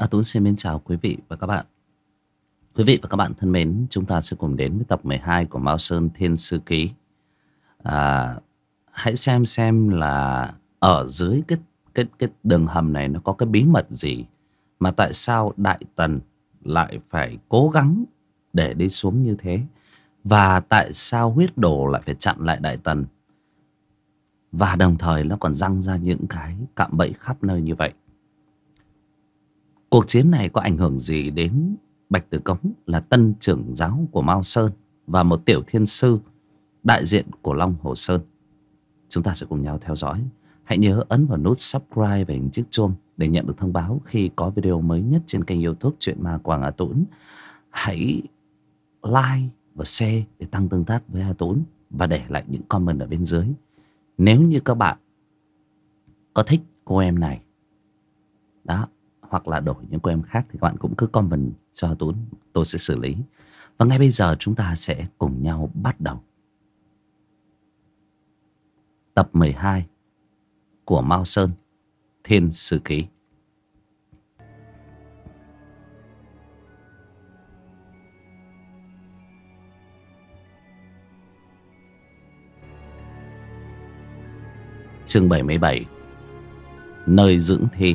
Tuấn xin mến chào quý vị và các bạn. Quý vị và các bạn thân mến, chúng ta sẽ cùng đến với tập 12 của Mao Sơn Thiên Sư Ký. Hãy xem là ở dưới cái đường hầm này nó có cái bí mật gì mà tại sao Đại Tần lại phải cố gắng để đi xuống như thế, và tại sao huyết đồ lại phải chặn lại Đại Tần, và đồng thời nó còn răng ra những cái cạm bẫy khắp nơi như vậy. Cuộc chiến này có ảnh hưởng gì đến Bạch Tử Cống là tân trưởng giáo của Mao Sơn và một tiểu thiên sư đại diện của Long Hồ Sơn? Chúng ta sẽ cùng nhau theo dõi. Hãy nhớ ấn vào nút subscribe và hình chiếc chuông để nhận được thông báo khi có video mới nhất trên kênh YouTube Chuyện Ma Quảng A Tũng. Hãy like và share để tăng tương tác với A Tũng và để lại những comment ở bên dưới. Nếu như các bạn có thích cô em này đó, hoặc là đổi những cô em khác, thì các bạn cũng cứ comment cho tôi sẽ xử lý. Và ngay bây giờ chúng ta sẽ cùng nhau bắt đầu tập 12 của Mao Sơn Thiên Sư Ký. Chương 77, nơi dưỡng thi.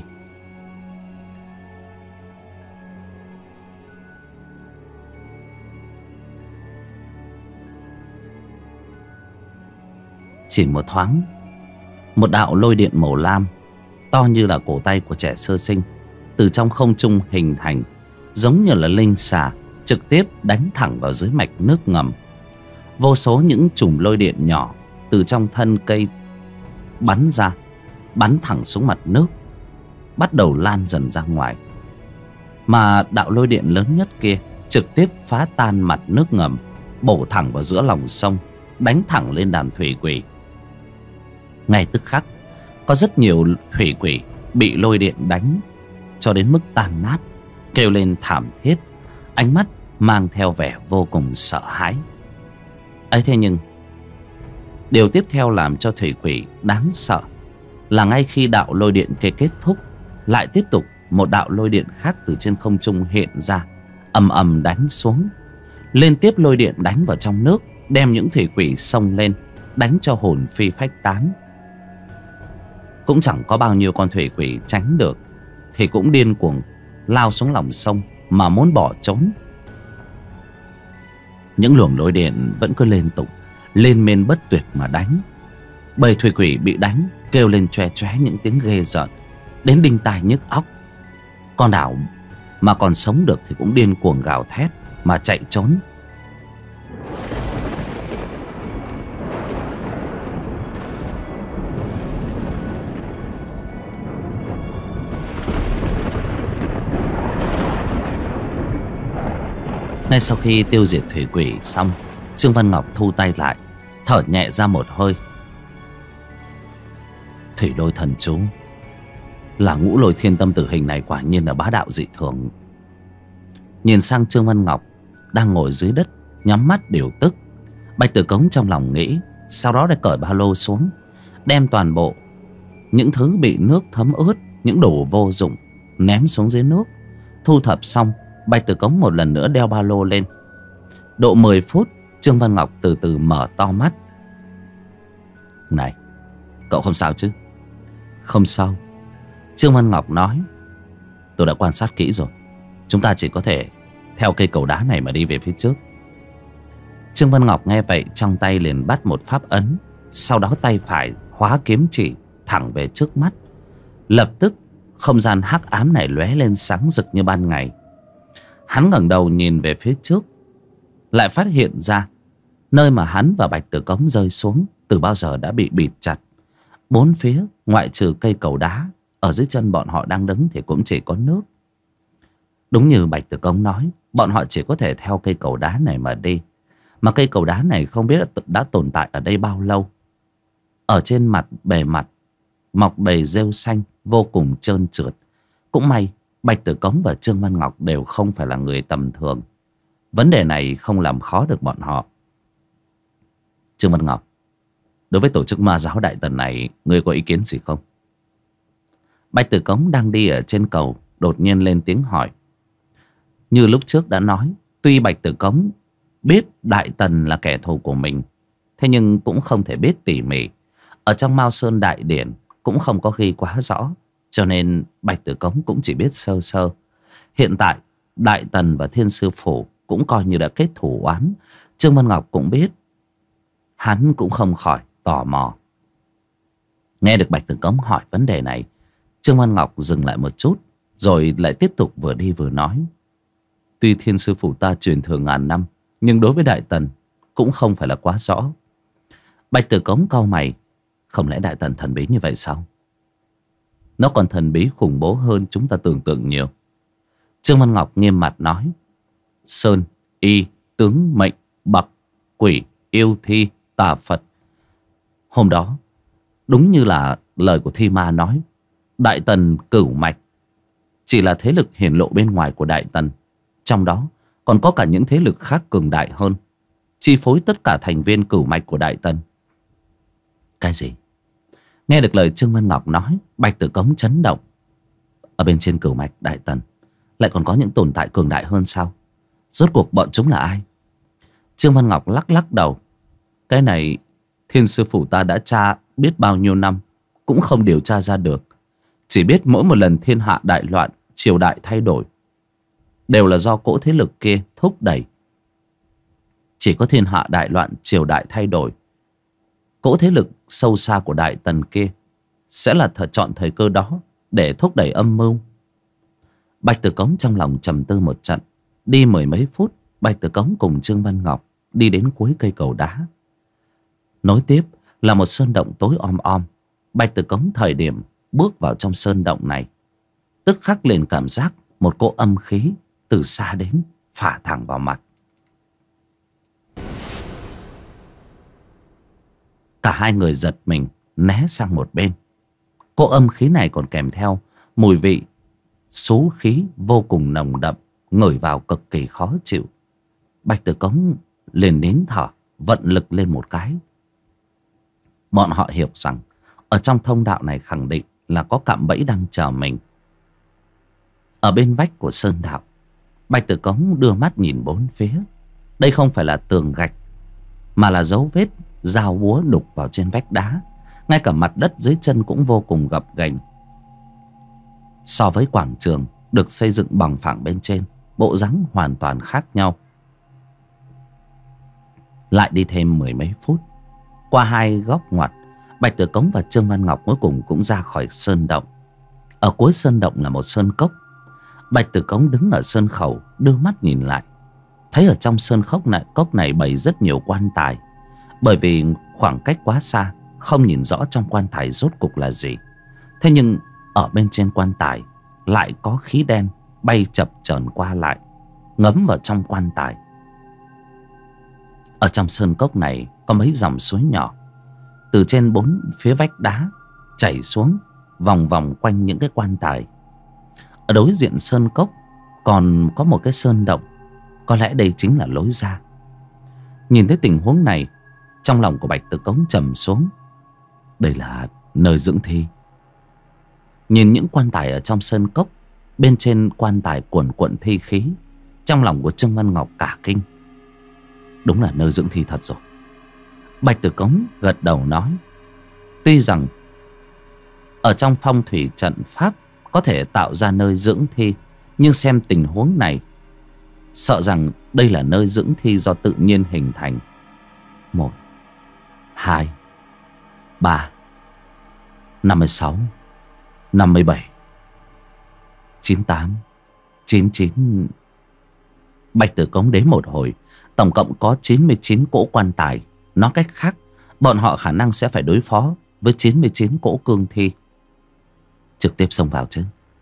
Chỉ một thoáng, một đạo lôi điện màu lam to như là cổ tay của trẻ sơ sinh từ trong không trung hình thành, giống như là linh xà, trực tiếp đánh thẳng vào dưới mạch nước ngầm. Vô số những chùm lôi điện nhỏ từ trong thân cây bắn ra, bắn thẳng xuống mặt nước, bắt đầu lan dần ra ngoài. Mà đạo lôi điện lớn nhất kia trực tiếp phá tan mặt nước ngầm, bổ thẳng vào giữa lòng sông, đánh thẳng lên đàn thủy quỷ. Ngay tức khắc, có rất nhiều thủy quỷ bị lôi điện đánh cho đến mức tan nát, kêu lên thảm thiết, ánh mắt mang theo vẻ vô cùng sợ hãi. ấy thế nhưng điều tiếp theo làm cho thủy quỷ đáng sợ là ngay khi đạo lôi điện kia kết thúc, lại tiếp tục một đạo lôi điện khác từ trên không trung hiện ra, ầm ầm đánh xuống. Liên tiếp lôi điện đánh vào trong nước, đem những thủy quỷ xông lên, đánh cho hồn phi phách tán. Cũng chẳng có bao nhiêu con thủy quỷ tránh được, thì cũng điên cuồng lao xuống lòng sông mà muốn bỏ trốn. Những luồng lôi điện vẫn cứ liên tục, liên miên bất tuyệt mà đánh. Bầy thủy quỷ bị đánh kêu lên choe choé những tiếng ghê rợn đến đinh tai nhức óc. Con nào mà còn sống được thì cũng điên cuồng gào thét mà chạy trốn. Ngay sau khi tiêu diệt thủy quỷ xong, Trương Văn Ngọc thu tay lại, thở nhẹ ra một hơi. Thủy lôi thần chú là ngũ lôi thiên tâm tử hình này quả nhiên là bá đạo dị thường. Nhìn sang Trương Văn Ngọc đang ngồi dưới đất nhắm mắt điều tức, Bạch Tử Cống trong lòng nghĩ, sau đó để cởi ba lô xuống, đem toàn bộ những thứ bị nước thấm ướt, những đồ vô dụng ném xuống dưới nước. Thu thập xong, Bạch Tử Cống một lần nữa đeo ba lô lên. Độ 10 phút, Trương Văn Ngọc từ từ mở to mắt. Này, cậu không sao chứ? Không sao, Trương Văn Ngọc nói. Tôi đã quan sát kỹ rồi, chúng ta chỉ có thể theo cây cầu đá này mà đi về phía trước. Trương Văn Ngọc nghe vậy, trong tay liền bắt một pháp ấn, sau đó tay phải hóa kiếm chỉ thẳng về trước mắt. Lập tức không gian hắc ám này lóe lên sáng rực như ban ngày. Hắn ngẩng đầu nhìn về phía trước, lại phát hiện ra nơi mà hắn và Bạch Tử Cống rơi xuống từ bao giờ đã bị bịt chặt. Bốn phía ngoại trừ cây cầu đá, ở dưới chân bọn họ đang đứng thì cũng chỉ có nước. Đúng như Bạch Tử Cống nói, bọn họ chỉ có thể theo cây cầu đá này mà đi. Mà cây cầu đá này không biết đã tồn tại ở đây bao lâu. Ở trên bề mặt mọc đầy rêu xanh, vô cùng trơn trượt. Cũng may Bạch Tử Cống và Trương Văn Ngọc đều không phải là người tầm thường. Vấn đề này không làm khó được bọn họ. Trương Văn Ngọc, đối với tổ chức ma giáo Đại Tần này, ngươi có ý kiến gì không? Bạch Tử Cống đang đi ở trên cầu, đột nhiên lên tiếng hỏi. Như lúc trước đã nói, tuy Bạch Tử Cống biết Đại Tần là kẻ thù của mình, thế nhưng cũng không thể biết tỉ mỉ. Ở trong Mao Sơn Đại Điển cũng không có ghi quá rõ, cho nên Bạch Tử Cống cũng chỉ biết sơ sơ. Hiện tại Đại Tần và Thiên Sư Phủ cũng coi như đã kết thủ oán. Trương Văn Ngọc cũng biết. Hắn cũng không khỏi tò mò. Nghe được Bạch Tử Cống hỏi vấn đề này, Trương Văn Ngọc dừng lại một chút, rồi lại tiếp tục vừa đi vừa nói. Tuy Thiên Sư Phủ ta truyền thừa ngàn năm, nhưng đối với Đại Tần cũng không phải là quá rõ. Bạch Tử Cống cau mày. Không lẽ Đại Tần thần bí như vậy sao? Nó còn thần bí khủng bố hơn chúng ta tưởng tượng nhiều. Trương Văn Ngọc nghiêm mặt nói. Sơn, y, tướng, mệnh, bậc, quỷ, yêu thi, tà Phật. Hôm đó đúng như là lời của Thi Ma nói, Đại Tần Cửu Mạch chỉ là thế lực hiển lộ bên ngoài của Đại Tần. Trong đó còn có cả những thế lực khác cường đại hơn, chi phối tất cả thành viên Cửu Mạch của Đại Tần. Cái gì? Nghe được lời Trương Văn Ngọc nói, Bạch Tử Cống chấn động. Ở bên trên Cửu Mạch Đại Tần lại còn có những tồn tại cường đại hơn sao? Rốt cuộc bọn chúng là ai? Trương Văn Ngọc lắc lắc đầu. Cái này Thiên Sư Phủ ta đã tra biết bao nhiêu năm cũng không điều tra ra được. Chỉ biết mỗi một lần thiên hạ đại loạn, triều đại thay đổi, đều là do cỗ thế lực kia thúc đẩy. Chỉ có thiên hạ đại loạn, triều đại thay đổi, cỗ thế lực sâu xa của Đại Tần kia sẽ là chọn thời cơ đó để thúc đẩy âm mưu. Bạch Tử Cống trong lòng trầm tư một trận. Đi mười mấy phút, Bạch Tử Cống cùng Trương Văn Ngọc đi đến cuối cây cầu đá. Nối tiếp là một sơn động tối om om. Bạch Tử Cống thời điểm bước vào trong sơn động này, tức khắc liền cảm giác một cỗ âm khí từ xa đến phả thẳng vào mặt. Cả hai người giật mình né sang một bên. Cỗ âm khí này còn kèm theo mùi vị xú khí vô cùng nồng đậm, ngửi vào cực kỳ khó chịu. Bạch Tử Cống liền nín thở, vận lực lên một cái. Bọn họ hiểu rằng ở trong thông đạo này khẳng định là có cạm bẫy đang chờ mình. Ở bên vách của sơn đạo, Bạch Tử Cống đưa mắt nhìn bốn phía. Đây không phải là tường gạch, mà là dấu vết dao búa đục vào trên vách đá. Ngay cả mặt đất dưới chân cũng vô cùng gập ghềnh. So với quảng trường được xây dựng bằng phẳng bên trên, bộ dáng hoàn toàn khác nhau. Lại đi thêm mười mấy phút, qua hai góc ngoặt, Bạch Tử Cống và Trương Văn Ngọc cuối cùng cũng ra khỏi sơn động. Ở cuối sơn động là một sơn cốc. Bạch Tử Cống đứng ở sơn khẩu, đưa mắt nhìn lại, thấy ở trong sơn cốc này bày rất nhiều quan tài. Bởi vì khoảng cách quá xa, không nhìn rõ trong quan tài rốt cục là gì. Thế nhưng ở bên trên quan tài lại có khí đen bay chập chờn qua lại, ngấm vào trong quan tài. Ở trong sơn cốc này có mấy dòng suối nhỏ từ trên bốn phía vách đá chảy xuống, vòng vòng quanh những cái quan tài. Ở đối diện sơn cốc còn có một cái sơn động. Có lẽ đây chính là lối ra. Nhìn thấy tình huống này, trong lòng của Bạch Tử Cống trầm xuống. Đây là nơi dưỡng thi. Nhìn những quan tài ở trong sơn cốc, bên trên quan tài cuồn cuộn thi khí, trong lòng của Trương Văn Ngọc cả kinh. Đúng là nơi dưỡng thi thật rồi. Bạch Tử Cống gật đầu nói. Tuy rằng ở trong phong thủy trận pháp có thể tạo ra nơi dưỡng thi, nhưng xem tình huống này, sợ rằng đây là nơi dưỡng thi do tự nhiên hình thành. 1, 2, 3, 56, 57, 98, 99. Bạch Tử Cống đếm một hồi, tổng cộng có 99 cỗ quan tài. Nói cách khác, bọn họ khả năng sẽ phải đối phó với 99 cỗ cương thi. Trực tiếp xông vào chứ.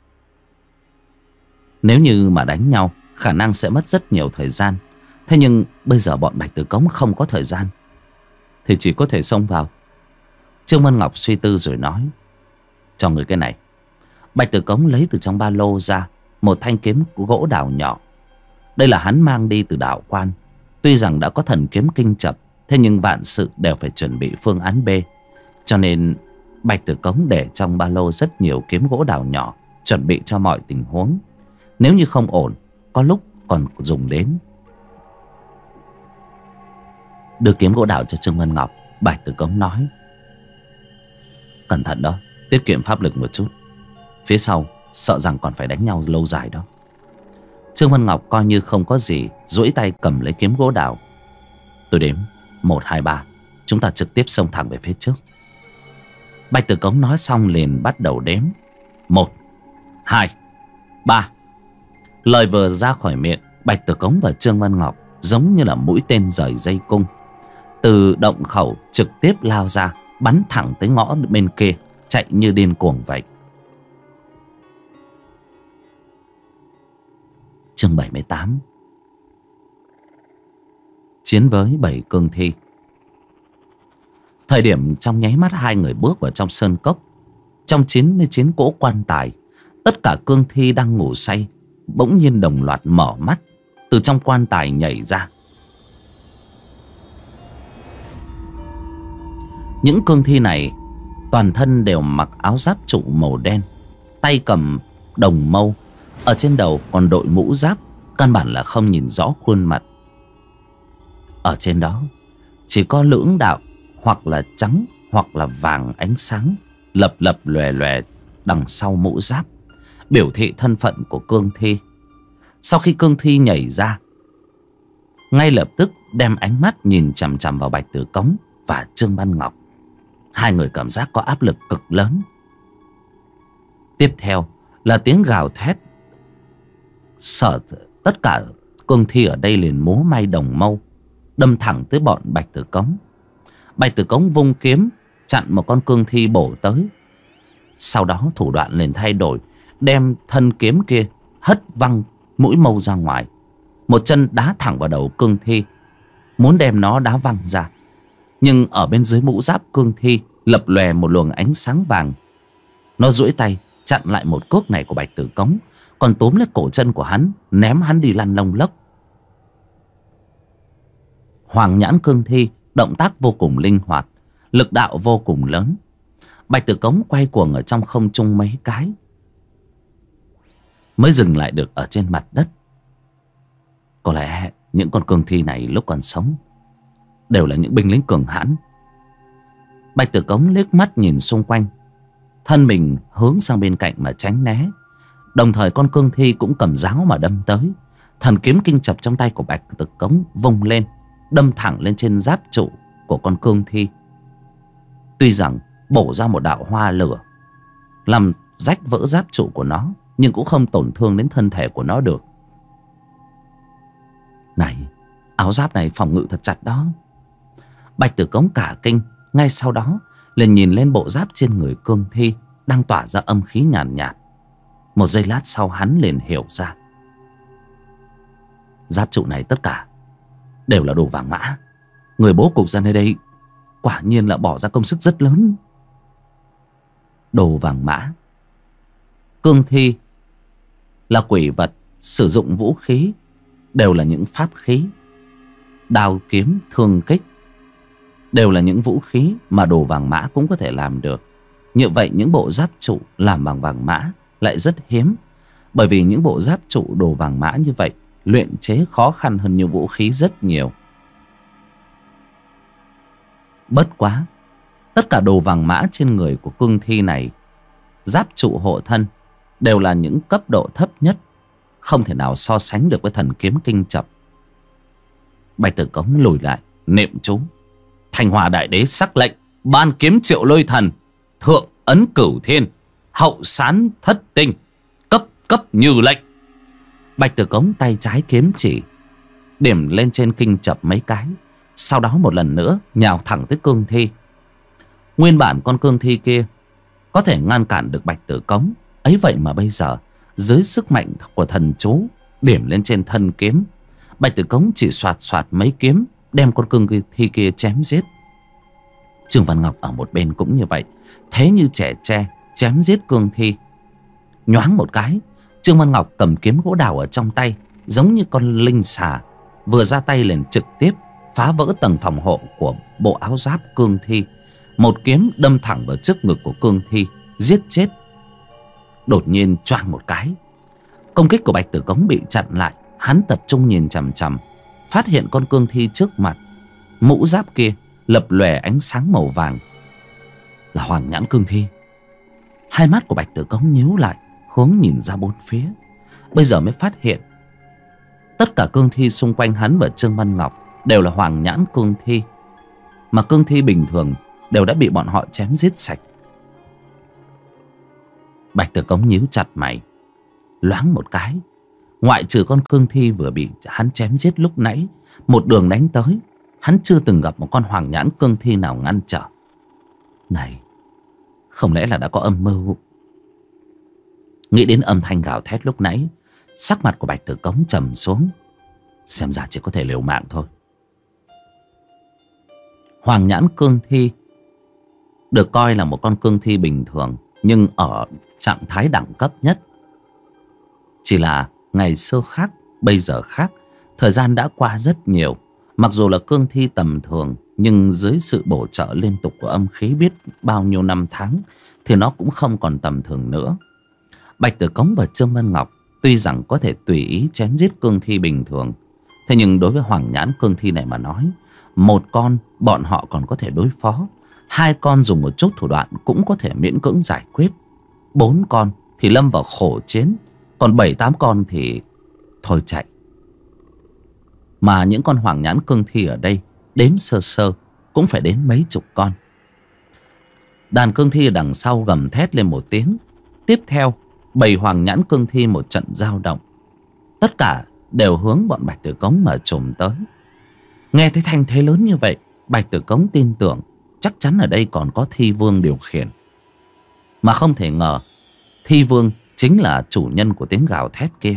Nếu như mà đánh nhau, khả năng sẽ mất rất nhiều thời gian. Thế nhưng bây giờ bọn Bạch Tử Cống không có thời gian, thì chỉ có thể xông vào. Trương Văn Ngọc suy tư rồi nói. Cho người cái này. Bạch Tử Cống lấy từ trong ba lô ra một thanh kiếm gỗ đào nhỏ. Đây là hắn mang đi từ đạo quan. Tuy rằng đã có thần kiếm kinh chập, thế nhưng vạn sự đều phải chuẩn bị phương án B. Cho nên Bạch Tử Cống để trong ba lô rất nhiều kiếm gỗ đào nhỏ. chuẩn bị cho mọi tình huống. Nếu như không ổn, có lúc còn dùng đến. Đưa kiếm gỗ đào cho Trương Văn Ngọc, Bạch Tử Cống nói: cẩn thận đó, tiết kiệm pháp lực một chút. Phía sau sợ rằng còn phải đánh nhau lâu dài đó. Trương Văn Ngọc coi như không có gì, duỗi tay cầm lấy kiếm gỗ đào. Tôi đếm 1, 2, 3, chúng ta trực tiếp xông thẳng về phía trước. Bạch Tử Cống nói xong liền bắt đầu đếm. 1, 2, 3. Lời vừa ra khỏi miệng, Bạch Tử Cống và Trương Văn Ngọc giống như là mũi tên rời dây cung, từ động khẩu trực tiếp lao ra, bắn thẳng tới ngõ bên kia, chạy như điên cuồng vậy. Chương 78. Chiến với 7 cương thi. Thời điểm trong nháy mắt hai người bước vào trong sơn cốc, trong chiến cỗ quan tài, tất cả cương thi đang ngủ say bỗng nhiên đồng loạt mở mắt, từ trong quan tài nhảy ra. Những cương thi này toàn thân đều mặc áo giáp trụ màu đen, tay cầm đồng mâu, ở trên đầu còn đội mũ giáp, căn bản là không nhìn rõ khuôn mặt. Ở trên đó chỉ có lưỡng đạo, hoặc là trắng hoặc là vàng ánh sáng lập lập lòe lòe đằng sau mũ giáp, biểu thị thân phận của cương thi. Sau khi cương thi nhảy ra, ngay lập tức đem ánh mắt nhìn chằm chằm vào Bạch Tử Cống và Trương Văn Ngọc. Hai người cảm giác có áp lực cực lớn. Tiếp theo là tiếng gào thét. Sợ tất cả cương thi ở đây liền múa may đồng mâu, đâm thẳng tới bọn Bạch Tử Cống. Bạch Tử Cống vung kiếm chặn một con cương thi bổ tới. Sau đó thủ đoạn liền thay đổi, đem thân kiếm kia hất văng mũi mâu ra ngoài, một chân đá thẳng vào đầu cương thi, muốn đem nó đá văng ra. Nhưng ở bên dưới mũ giáp cương thi lập lòe một luồng ánh sáng vàng. Nó duỗi tay chặn lại một cước này của Bạch Tử Cống, còn túm lấy cổ chân của hắn, ném hắn đi lăn lông lốc. Hoàng nhãn cương thi động tác vô cùng linh hoạt, lực đạo vô cùng lớn. Bạch Tử Cống quay cuồng ở trong không trung mấy cái mới dừng lại được ở trên mặt đất. Có lẽ những con cương thi này lúc còn sống đều là những binh lính cường hãn. Bạch Tử Cống liếc mắt nhìn xung quanh, thân mình hướng sang bên cạnh mà tránh né. Đồng thời con cương thi cũng cầm giáo mà đâm tới. Thần kiếm kinh chập trong tay của Bạch Tử Cống vung lên, đâm thẳng lên trên giáp trụ của con cương thi. Tuy rằng bổ ra một đạo hoa lửa làm rách vỡ giáp trụ của nó, nhưng cũng không tổn thương đến thân thể của nó được. Này, áo giáp này phòng ngự thật chặt đó. Bạch Tử Cống cả kinh, ngay sau đó liền nhìn lên bộ giáp trên người cương thi đang tỏa ra âm khí nhàn nhạt. Một giây lát sau hắn liền hiểu ra, giáp trụ này tất cả đều là đồ vàng mã. Người bố cục ra nơi đây quả nhiên là bỏ ra công sức rất lớn. Đồ vàng mã. Cương thi là quỷ vật, sử dụng vũ khí đều là những pháp khí. Đao kiếm thương kích đều là những vũ khí mà đồ vàng mã cũng có thể làm được. Như vậy những bộ giáp trụ làm bằng vàng mã lại rất hiếm, bởi vì những bộ giáp trụ đồ vàng mã như vậy luyện chế khó khăn hơn nhiều vũ khí rất nhiều. Bất quá, tất cả đồ vàng mã trên người của cương thi này, giáp trụ hộ thân đều là những cấp độ thấp nhất, không thể nào so sánh được với thần kiếm kinh chập. Bạch Tử Cống lùi lại, niệm chú: Thành Hòa Đại Đế sắc lệnh, ban kiếm triệu lôi thần, thượng ấn cửu thiên, hậu sán thất tinh, cấp cấp như lệnh. Bạch Tử Cống tay trái kiếm chỉ, điểm lên trên kinh chập mấy cái, sau đó một lần nữa nhào thẳng tới cương thi. Nguyên bản con cương thi kia có thể ngăn cản được Bạch Tử Cống, ấy vậy mà bây giờ dưới sức mạnh của thần chú điểm lên trên thân kiếm, Bạch Tử Cống chỉ xoạt xoạt mấy kiếm đem con cương thi kia chém giết. Trương Văn Ngọc ở một bên cũng như vậy, thế như trẻ tre chém giết cương thi. Nhoáng một cái, Trương Văn Ngọc cầm kiếm gỗ đào ở trong tay, giống như con linh xà, vừa ra tay liền trực tiếp phá vỡ tầng phòng hộ của bộ áo giáp cương thi. Một kiếm đâm thẳng vào trước ngực của cương thi, giết chết. đột nhiên choang một cái. Công kích của Bạch Tử Cống bị chặn lại. Hắn tập trung nhìn chằm chằm, phát hiện con cương thi trước mặt. Mũ giáp kia lập lòe ánh sáng màu vàng, là Hoàng Nhãn Cương Thi. Hai mắt của Bạch Tử Cống nhíu lại, hướng nhìn ra bốn phía. Bây giờ mới phát hiện tất cả cương thi xung quanh hắn và Trương Văn Ngọc đều là Hoàng Nhãn Cương Thi, mà cương thi bình thường đều đã bị bọn họ chém giết sạch. Bạch Tử Cống nhíu chặt mày. Loáng một cái, ngoại trừ con cương thi vừa bị hắn chém giết lúc nãy, một đường đánh tới, hắn chưa từng gặp một con Hoàng Nhãn Cương Thi nào ngăn trở. Này, không lẽ là đã có âm mưu? Nghĩ đến âm thanh gào thét lúc nãy, sắc mặt của Bạch Tử Cống trầm xuống. Xem ra chỉ có thể liều mạng thôi. Hoàng Nhãn Cương Thi được coi là một con cương thi bình thường, nhưng ở trạng thái đẳng cấp nhất. Chỉ là ngày xưa khác, bây giờ khác. Thời gian đã qua rất nhiều. Mặc dù là cương thi tầm thường, nhưng dưới sự bổ trợ liên tục của âm khí biết bao nhiêu năm tháng, thì nó cũng không còn tầm thường nữa. Bạch Tử Cống và Trương Văn Ngọc tuy rằng có thể tùy ý chém giết cương thi bình thường, thế nhưng đối với Hoàng Nhãn Cương Thi này mà nói, một con bọn họ còn có thể đối phó, hai con dùng một chút thủ đoạn cũng có thể miễn cưỡng giải quyết, bốn con thì lâm vào khổ chiến, còn 7-8 con thì thôi chạy. Mà những con Hoàng Nhãn Cương Thi ở đây đếm sơ sơ cũng phải đến mấy chục con. Đàn cương thi ở đằng sau gầm thét lên một tiếng. Tiếp theo, bầy Hoàng Nhãn Cương Thi một trận dao động. Tất cả đều hướng bọn Bạch Tử Cống mà trồm tới. Nghe thấy thanh thế lớn như vậy, Bạch Tử Cống tin tưởng chắc chắn ở đây còn có Thi Vương điều khiển. Mà không thể ngờ Thi Vương chính là chủ nhân của tiếng gào thét kia.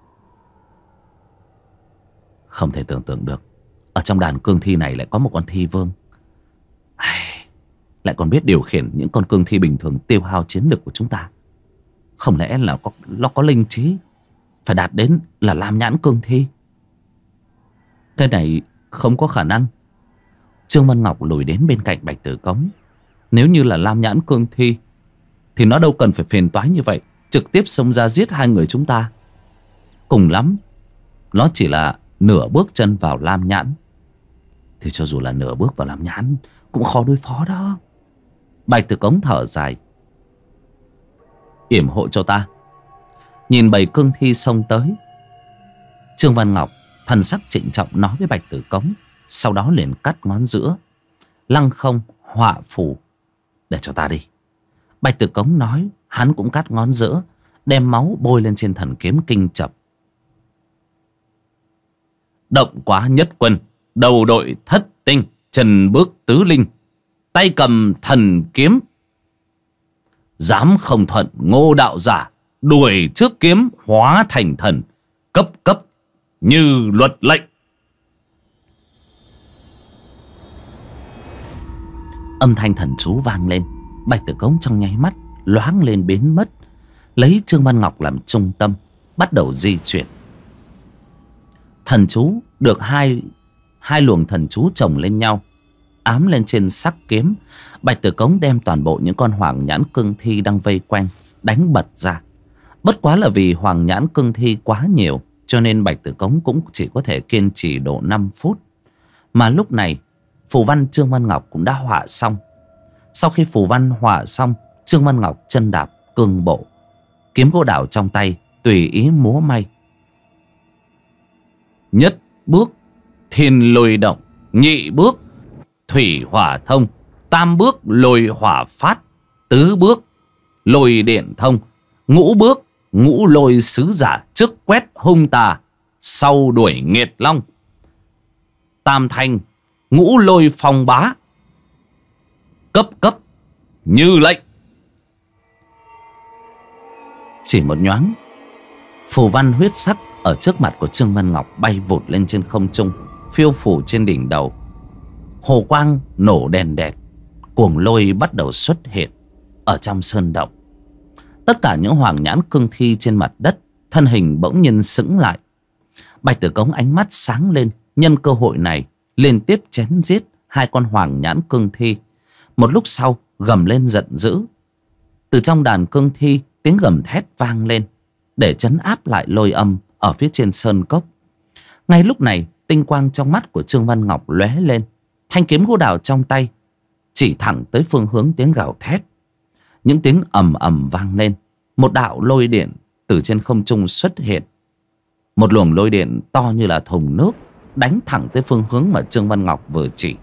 Không thể tưởng tượng được, ở trong đàn cương thi này lại có một con Thi Vương, lại còn biết điều khiển những con cương thi bình thường tiêu hao chiến lực của chúng ta. Không lẽ là nó có linh trí, phải đạt đến là Lam Nhãn Cương Thi? Cái này không có khả năng. Trương Văn Ngọc lùi đến bên cạnh Bạch Tử Cống. Nếu như là Lam Nhãn Cương Thi thì nó đâu cần phải phiền toái như vậy, trực tiếp xông ra giết hai người chúng ta. Cùng lắm nó chỉ là nửa bước chân vào Lam Nhãn, thì cho dù là nửa bước vào Lam Nhãn cũng khó đối phó đó. Bạch Tử Cống thở dài. Yểm hộ cho ta. Nhìn bầy cương thi xông tới, Trương Văn Ngọc thần sắc trịnh trọng nói với Bạch Tử Cống. Sau đó liền cắt ngón giữa. Lăng không họa phù. Để cho ta đi. Bạch Tử Cống nói. Hắn cũng cắt ngón giữa, đem máu bôi lên trên thần kiếm kinh chập. Động quá nhất quân, đầu đội thất tinh, trần bước tứ linh, tay cầm thần kiếm. Dám không thuận Ngô đạo giả, đuổi trước kiếm hóa thành thần, cấp cấp như luật lệnh. Âm thanh thần chú vang lên. Bạch Tử Cống trong nháy mắt loáng lên biến mất, lấy Trương Văn Ngọc làm trung tâm, bắt đầu di chuyển. Thần chú được hai luồng thần chú chồng lên nhau, ám lên trên sắc kiếm. Bạch Tử Cống đem toàn bộ những con Hoàng Nhãn Cương Thi đang vây quanh đánh bật ra. Bất quá là vì Hoàng Nhãn Cương Thi quá nhiều, cho nên Bạch Tử Cống cũng chỉ có thể kiên trì độ 5 phút. Mà lúc này phù văn Trương Văn Ngọc cũng đã họa xong. Sau khi phù văn họa xong, Trương Văn Ngọc chân đạp cương bộ, kiếm gỗ đào trong tay tùy ý múa may. Nhất bước thiên lôi động, nhị bước thủy hỏa thông, tam bước lôi hỏa phát, tứ bước lôi điện thông, ngũ bước ngũ lôi sứ giả, trước quét hung tà, sau đuổi nghiệt long, tam thanh ngũ lôi phong bá, cấp cấp như lệnh. Chỉ một nhoáng, phù văn huyết sắc ở trước mặt của Trương Văn Ngọc bay vụt lên trên không trung, phiêu phù trên đỉnh đầu. Hồ quang nổ đèn đẹt, cuồng lôi bắt đầu xuất hiện ở trong sơn động. Tất cả những Hoàng Nhãn Cương Thi trên mặt đất thân hình bỗng nhiên sững lại. Bạch Tử Cống ánh mắt sáng lên, nhân cơ hội này liên tiếp chém giết hai con Hoàng Nhãn Cương Thi. Một lúc sau gầm lên giận dữ. Từ trong đàn cương thi tiếng gầm thét vang lên để trấn áp lại lôi âm ở phía trên sơn cốc. Ngay lúc này, tinh quang trong mắt của Trương Văn Ngọc lóe lên. Thanh kiếm gỗ đào trong tay chỉ thẳng tới phương hướng tiếng gào thét. Những tiếng ầm ầm vang lên. Một đạo lôi điện từ trên không trung xuất hiện. Một luồng lôi điện to như là thùng nước đánh thẳng tới phương hướng mà Trương Văn Ngọc vừa chỉ.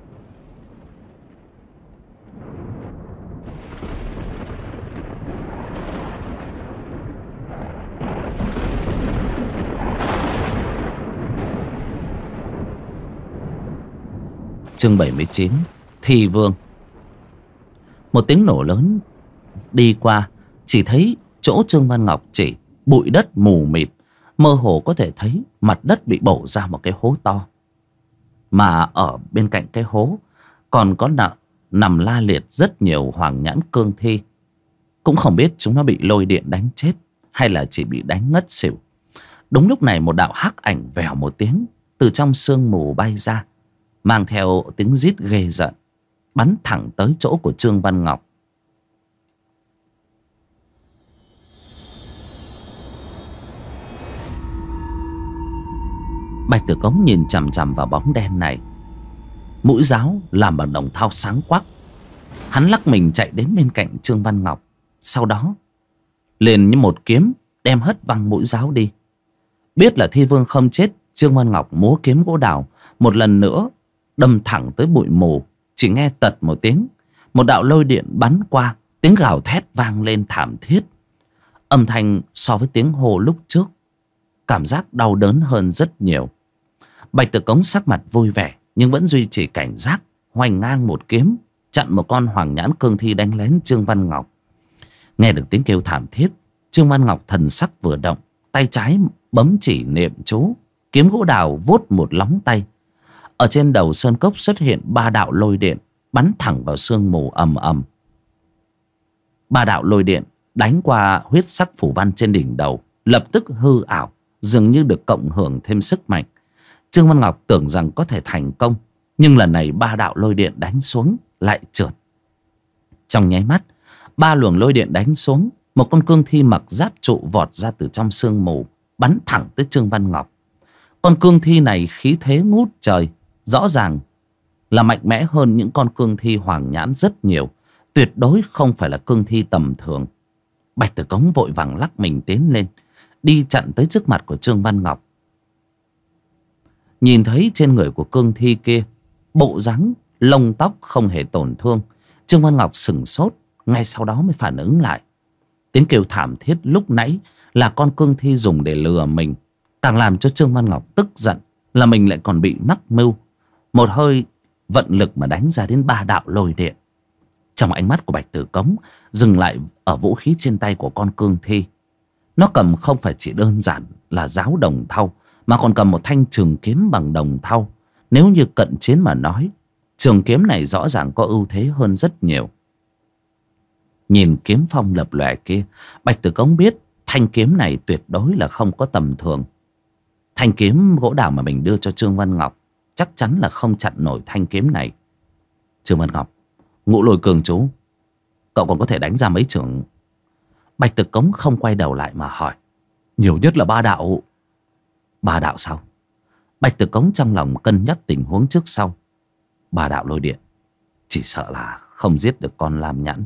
Chương 79, Thi Vương. Một tiếng nổ lớn đi qua, chỉ thấy chỗ Trương Văn Ngọc chỉ bụi đất mù mịt, mơ hồ có thể thấy mặt đất bị bổ ra một cái hố to. Mà ở bên cạnh cái hố còn có nằm la liệt rất nhiều hoàng nhãn cương thi. Cũng không biết chúng nó bị lôi điện đánh chết hay là chỉ bị đánh ngất xỉu. Đúng lúc này một đạo hắc ảnh vèo một tiếng từ trong sương mù bay ra, mang theo tiếng rít ghê giận, bắn thẳng tới chỗ của Trương Văn Ngọc. Bạch Tử Cống nhìn chằm chằm vào bóng đen này. Mũi giáo làm bằng đồng thau sáng quắc. Hắn lắc mình chạy đến bên cạnh Trương Văn Ngọc, sau đó liền như một kiếm đem hất văng mũi giáo đi. Biết là Thi Vương không chết, Trương Văn Ngọc múa kiếm gỗ đào một lần nữa đâm thẳng tới bụi mù. Chỉ nghe tật một tiếng, một đạo lôi điện bắn qua, tiếng gào thét vang lên thảm thiết. Âm thanh so với tiếng hô lúc trước cảm giác đau đớn hơn rất nhiều. Bạch Tử Cống sắc mặt vui vẻ nhưng vẫn duy trì cảnh giác, hoành ngang một kiếm chặn một con hoàng nhãn cương thi đánh lén Trương Văn Ngọc. Nghe được tiếng kêu thảm thiết, Trương Văn Ngọc thần sắc vừa động, tay trái bấm chỉ niệm chú, kiếm gỗ đào vuốt một lóng tay. Ở trên đầu sơn cốc xuất hiện 3 đạo lôi điện bắn thẳng vào sương mù ầm ầm. 3 đạo lôi điện đánh qua huyết sắc phủ văn trên đỉnh đầu, lập tức hư ảo, dường như được cộng hưởng thêm sức mạnh. Trương Văn Ngọc tưởng rằng có thể thành công, nhưng lần này 3 đạo lôi điện đánh xuống lại trượt. Trong nháy mắt, 3 luồng lôi điện đánh xuống, một con cương thi mặc giáp trụ vọt ra từ trong sương mù, bắn thẳng tới Trương Văn Ngọc. Con cương thi này khí thế ngút trời, rõ ràng là mạnh mẽ hơn những con cương thi hoàng nhãn rất nhiều, tuyệt đối không phải là cương thi tầm thường. Bạch Tử Cống vội vàng lắc mình tiến lên, đi chặn tới trước mặt của Trương Văn Ngọc. Nhìn thấy trên người của cương thi kia bộ dáng lông tóc không hề tổn thương, Trương Văn Ngọc sửng sốt, ngay sau đó mới phản ứng lại. Tiếng kêu thảm thiết lúc nãy là con cương thi dùng để lừa mình. Càng làm cho Trương Văn Ngọc tức giận là mình lại còn bị mắc mưu, một hơi vận lực mà đánh ra đến 3 đạo lôi điện. Trong ánh mắt của Bạch Tử Cống dừng lại ở vũ khí trên tay của con cương thi. Nó cầm không phải chỉ đơn giản là giáo đồng thau, mà còn cầm một thanh trường kiếm bằng đồng thau. Nếu như cận chiến mà nói, trường kiếm này rõ ràng có ưu thế hơn rất nhiều. Nhìn kiếm phong lập lòe kia, Bạch Tử Cống biết thanh kiếm này tuyệt đối là không có tầm thường. Thanh kiếm gỗ đào mà mình đưa cho Trương Văn Ngọc chắc chắn là không chặn nổi thanh kiếm này. Trương Văn Ngọc, Ngũ Lôi Cường chú, cậu còn có thể đánh ra mấy chưởng? Bạch Tử Cống không quay đầu lại mà hỏi. Nhiều nhất là 3 đạo. 3 đạo sao? Bạch Tử Cống trong lòng cân nhắc tình huống trước sau. 3 đạo lôi điện chỉ sợ là không giết được con lam nhãn.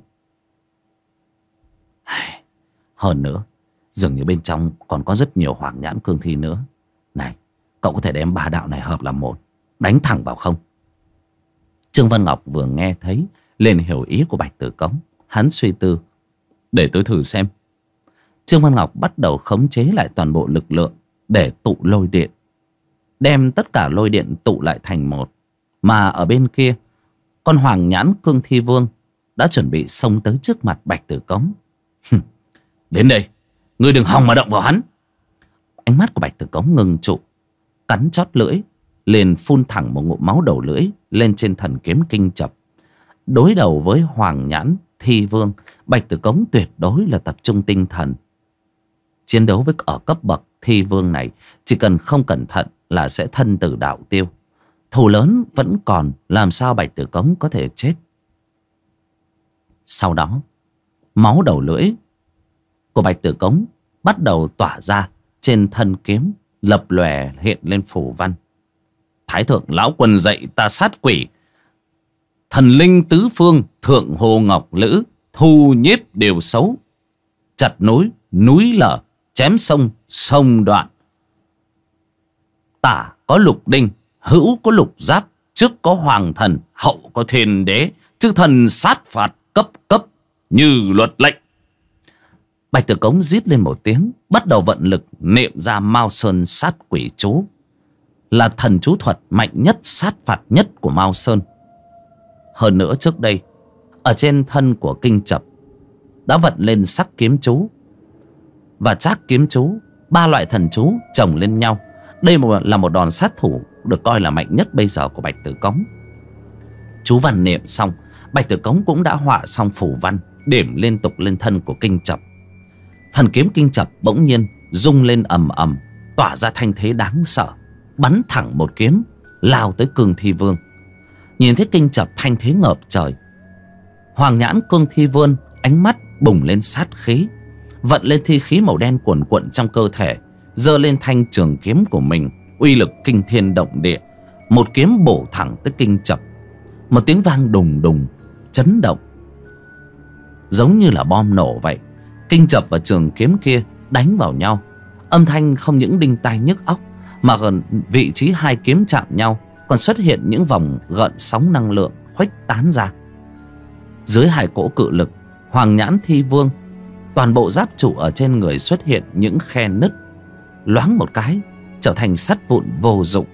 Hơn nữa, dường như bên trong còn có rất nhiều hoàng nhãn cương thi nữa. Này, cậu có thể đem 3 đạo này hợp làm một, đánh thẳng vào không? Trương Văn Ngọc vừa nghe thấy liền hiểu ý của Bạch Tử Cống. Hắn suy tư. Để tôi thử xem. Trương Văn Ngọc bắt đầu khống chế lại toàn bộ lực lượng để tụ lôi điện, đem tất cả lôi điện tụ lại thành một. Mà ở bên kia, con hoàng nhãn cương thi vương đã chuẩn bị xông tới trước mặt Bạch Tử Cống. Đến đây, ngươi đừng hòng mà động vào hắn. Ánh mắt của Bạch Tử Cống ngừng trụ, cắn chót lưỡi, liền phun thẳng một ngụm máu đầu lưỡi lên trên thần kiếm kinh chập. Đối đầu với hoàng nhãn thi vương, Bạch Tử Cống tuyệt đối là tập trung tinh thần. Chiến đấu với ở cấp bậc thi vương này, chỉ cần không cẩn thận là sẽ thân tử đạo tiêu. Thù lớn vẫn còn, làm sao Bạch Tử Cống có thể chết? Sau đó, máu đầu lưỡi của Bạch Tử Cống bắt đầu tỏa ra. Trên thân kiếm lập lòe hiện lên phù văn. Thái thượng lão quân dạy ta sát quỷ, thần linh tứ phương, thượng hồ ngọc lữ, thu nhiếp đều xấu, chặt núi núi lở, chém sông sông đoạn. Tả có lục đinh, hữu có lục giáp, trước có hoàng thần, hậu có thiên đế, chư thần sát phạt cấp cấp như luật lệnh. Bạch Tử Cống rít lên một tiếng, bắt đầu vận lực niệm ra Mao Sơn sát quỷ chú, là thần chú thuật mạnh nhất, sát phạt nhất của Mao Sơn. Hơn nữa trước đây ở trên thân của Kinh Chập đã vận lên sắc kiếm chú và trác kiếm chú, 3 loại thần chú chồng lên nhau. Đây là một đòn sát thủ được coi là mạnh nhất bây giờ của Bạch Tử Cống. Chú văn niệm xong, Bạch Tử Cống cũng đã họa xong phù văn điểm liên tục lên thân của Kinh Chập. Thần kiếm Kinh Chập bỗng nhiên rung lên ầm ầm, tỏa ra thanh thế đáng sợ, bắn thẳng một kiếm lao tới Cương Thi Vương. Nhìn thấy Kinh Chập thanh thế ngập trời, Hoàng Nhãn Cương Thi Vương ánh mắt bùng lên sát khí, vận lên thi khí màu đen cuồn cuộn trong cơ thể, giơ lên thanh trường kiếm của mình, uy lực kinh thiên động địa, một kiếm bổ thẳng tới Kinh Chập. Một tiếng vang đùng đùng chấn động, giống như là bom nổ vậy. Kinh Chập và trường kiếm kia đánh vào nhau, âm thanh không những đinh tai nhức óc, mà gần vị trí hai kiếm chạm nhau còn xuất hiện những vòng gợn sóng năng lượng khuếch tán ra. Dưới hai cỗ cự lực, Hoàng Nhãn Thi Vương toàn bộ giáp trụ ở trên người xuất hiện những khe nứt, loáng một cái trở thành sắt vụn vô dụng.